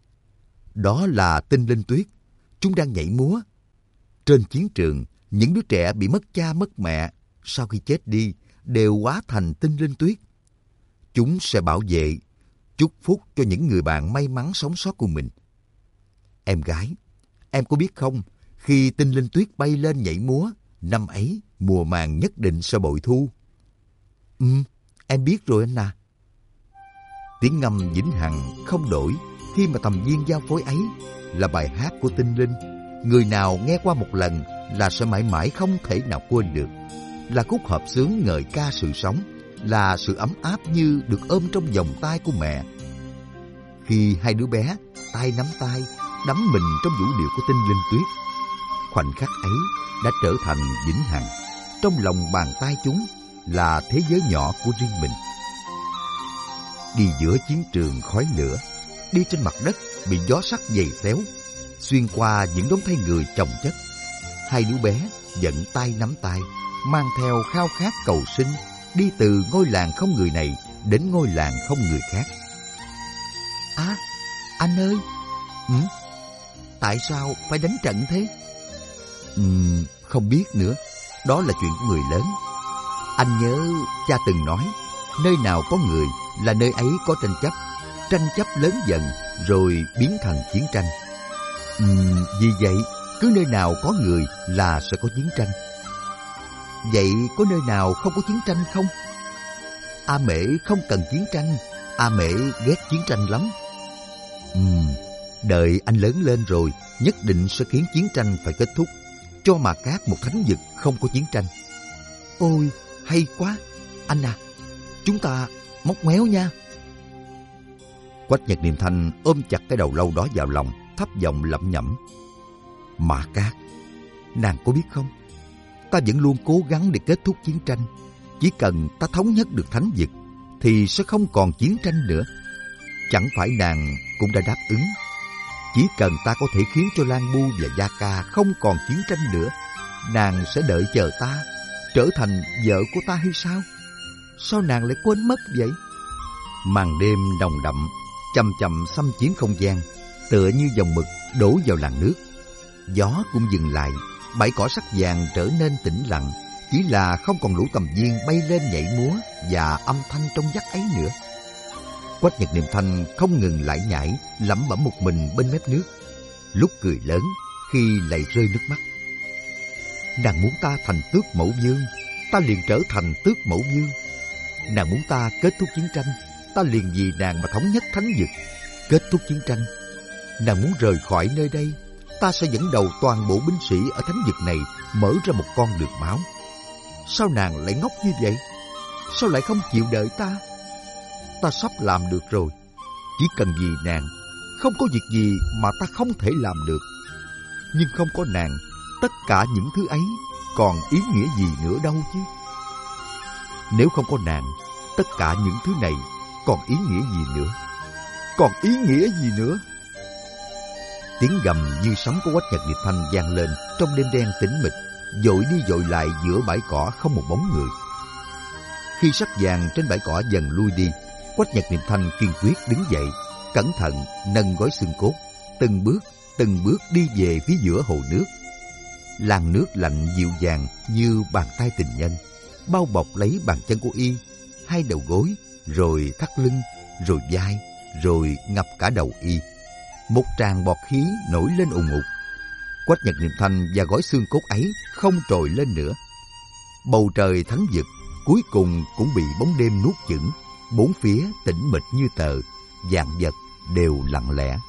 Đó là tinh linh tuyết, chúng đang nhảy múa. Trên chiến trường, những đứa trẻ bị mất cha mất mẹ, sau khi chết đi, đều hóa thành tinh linh tuyết. Chúng sẽ bảo vệ, chúc phúc cho những người bạn may mắn sống sót của mình. Em gái, em có biết không, khi tinh linh tuyết bay lên nhảy múa, năm ấy mùa màng nhất định sẽ bội thu. Ừ, em biết rồi anh à. Tiếng ngâm vĩnh hằng không đổi khi mà tầm viên giao phối ấy là bài hát của tinh linh. Người nào nghe qua một lần là sẽ mãi mãi không thể nào quên được. Là khúc hợp xướng ngợi ca sự sống, là sự ấm áp như được ôm trong vòng tay của mẹ. Khi hai đứa bé tay nắm tay đắm mình trong vũ điệu của tinh linh tuyết, khoảnh khắc ấy đã trở thành vĩnh hằng. Trong lòng bàn tay chúng là thế giới nhỏ của riêng mình. Đi giữa chiến trường khói lửa, đi trên mặt đất bị gió sắt giày xéo, xuyên qua những đống thây người chồng chất, hai đứa bé vẫn tay nắm tay, mang theo khao khát cầu sinh, đi từ ngôi làng không người này đến ngôi làng không người khác. À, anh ơi! Ừ? Tại sao phải đánh trận thế? Ừ, không biết nữa, đó là chuyện của người lớn. Anh nhớ cha từng nói, nơi nào có người là nơi ấy có tranh chấp. Tranh chấp lớn dần rồi biến thành chiến tranh. Ừ, vì vậy, cứ nơi nào có người là sẽ có chiến tranh. Vậy có nơi nào không có chiến tranh không? A Mễ không cần chiến tranh, A Mễ ghét chiến tranh lắm. Ừ, đợi anh lớn lên rồi, nhất định sẽ khiến chiến tranh phải kết thúc, cho Mã Cát một thánh vực không có chiến tranh. Ôi, hay quá! Anh à, chúng ta móc méo nha. Quách Nhật Niệm Thanh ôm chặt cái đầu lâu đó vào lòng, thấp giọng lẩm nhẩm. Mã Cát, nàng có biết không? Ta vẫn luôn cố gắng để kết thúc chiến tranh. Chỉ cần ta thống nhất được thánh vực, thì sẽ không còn chiến tranh nữa. Chẳng phải nàng cũng đã đáp ứng? Chỉ cần ta có thể khiến cho Lan Bu và Gia Ca không còn chiến tranh nữa, nàng sẽ đợi chờ ta, trở thành vợ của ta hay sao? Sao nàng lại quên mất vậy? Màn đêm nồng đậm, chậm chậm xâm chiếm không gian, tựa như dòng mực đổ vào làn nước. Gió cũng dừng lại, bãi cỏ sắc vàng trở nên tĩnh lặng, chỉ là không còn lũ tầm viên bay lên nhảy múa và âm thanh trong vắt ấy nữa. Quách Nhật Niệm Thanh không ngừng lải nhải, lẩm bẩm một mình bên mép nước, lúc cười lớn, khi lại rơi nước mắt. Nàng muốn ta thành tước mẫu vương, ta liền trở thành tước mẫu vương. Nàng muốn ta kết thúc chiến tranh, ta liền vì nàng mà thống nhất thánh vực. Kết thúc chiến tranh, nàng muốn rời khỏi nơi đây, ta sẽ dẫn đầu toàn bộ binh sĩ ở thánh vực này mở ra một con đường máu. Sao nàng lại ngốc như vậy? Sao lại không chịu đợi ta? Ta sắp làm được rồi. Chỉ cần vì nàng, không có việc gì mà ta không thể làm được. Nhưng không có nàng, tất cả những thứ ấy còn ý nghĩa gì nữa đâu chứ? Nếu không có nàng, tất cả những thứ này còn ý nghĩa gì nữa? Còn ý nghĩa gì nữa? Tiếng gầm như sấm của Quách Nhật Nguyệt Thanh vang lên trong đêm đen tĩnh mịch, dội đi dội lại giữa bãi cỏ không một bóng người. Khi sắc vàng trên bãi cỏ dần lui đi, Quách Nhật Nguyệt Thanh kiên quyết đứng dậy, cẩn thận nâng gói xương cốt, từng bước từng bước đi về phía giữa hồ nước. Làn nước lạnh dịu dàng như bàn tay tình nhân, bao bọc lấy bàn chân của y, hai đầu gối, rồi thắt lưng, rồi vai, rồi ngập cả đầu y. Một tràng bọt khí nổi lên ùn ùn. Quách Nhật Niệm Thanh và gói xương cốt ấy không trồi lên nữa. Bầu trời thánh vực cuối cùng cũng bị bóng đêm nuốt chửng, bốn phía tĩnh mịch như tờ, vạn vật đều lặng lẽ.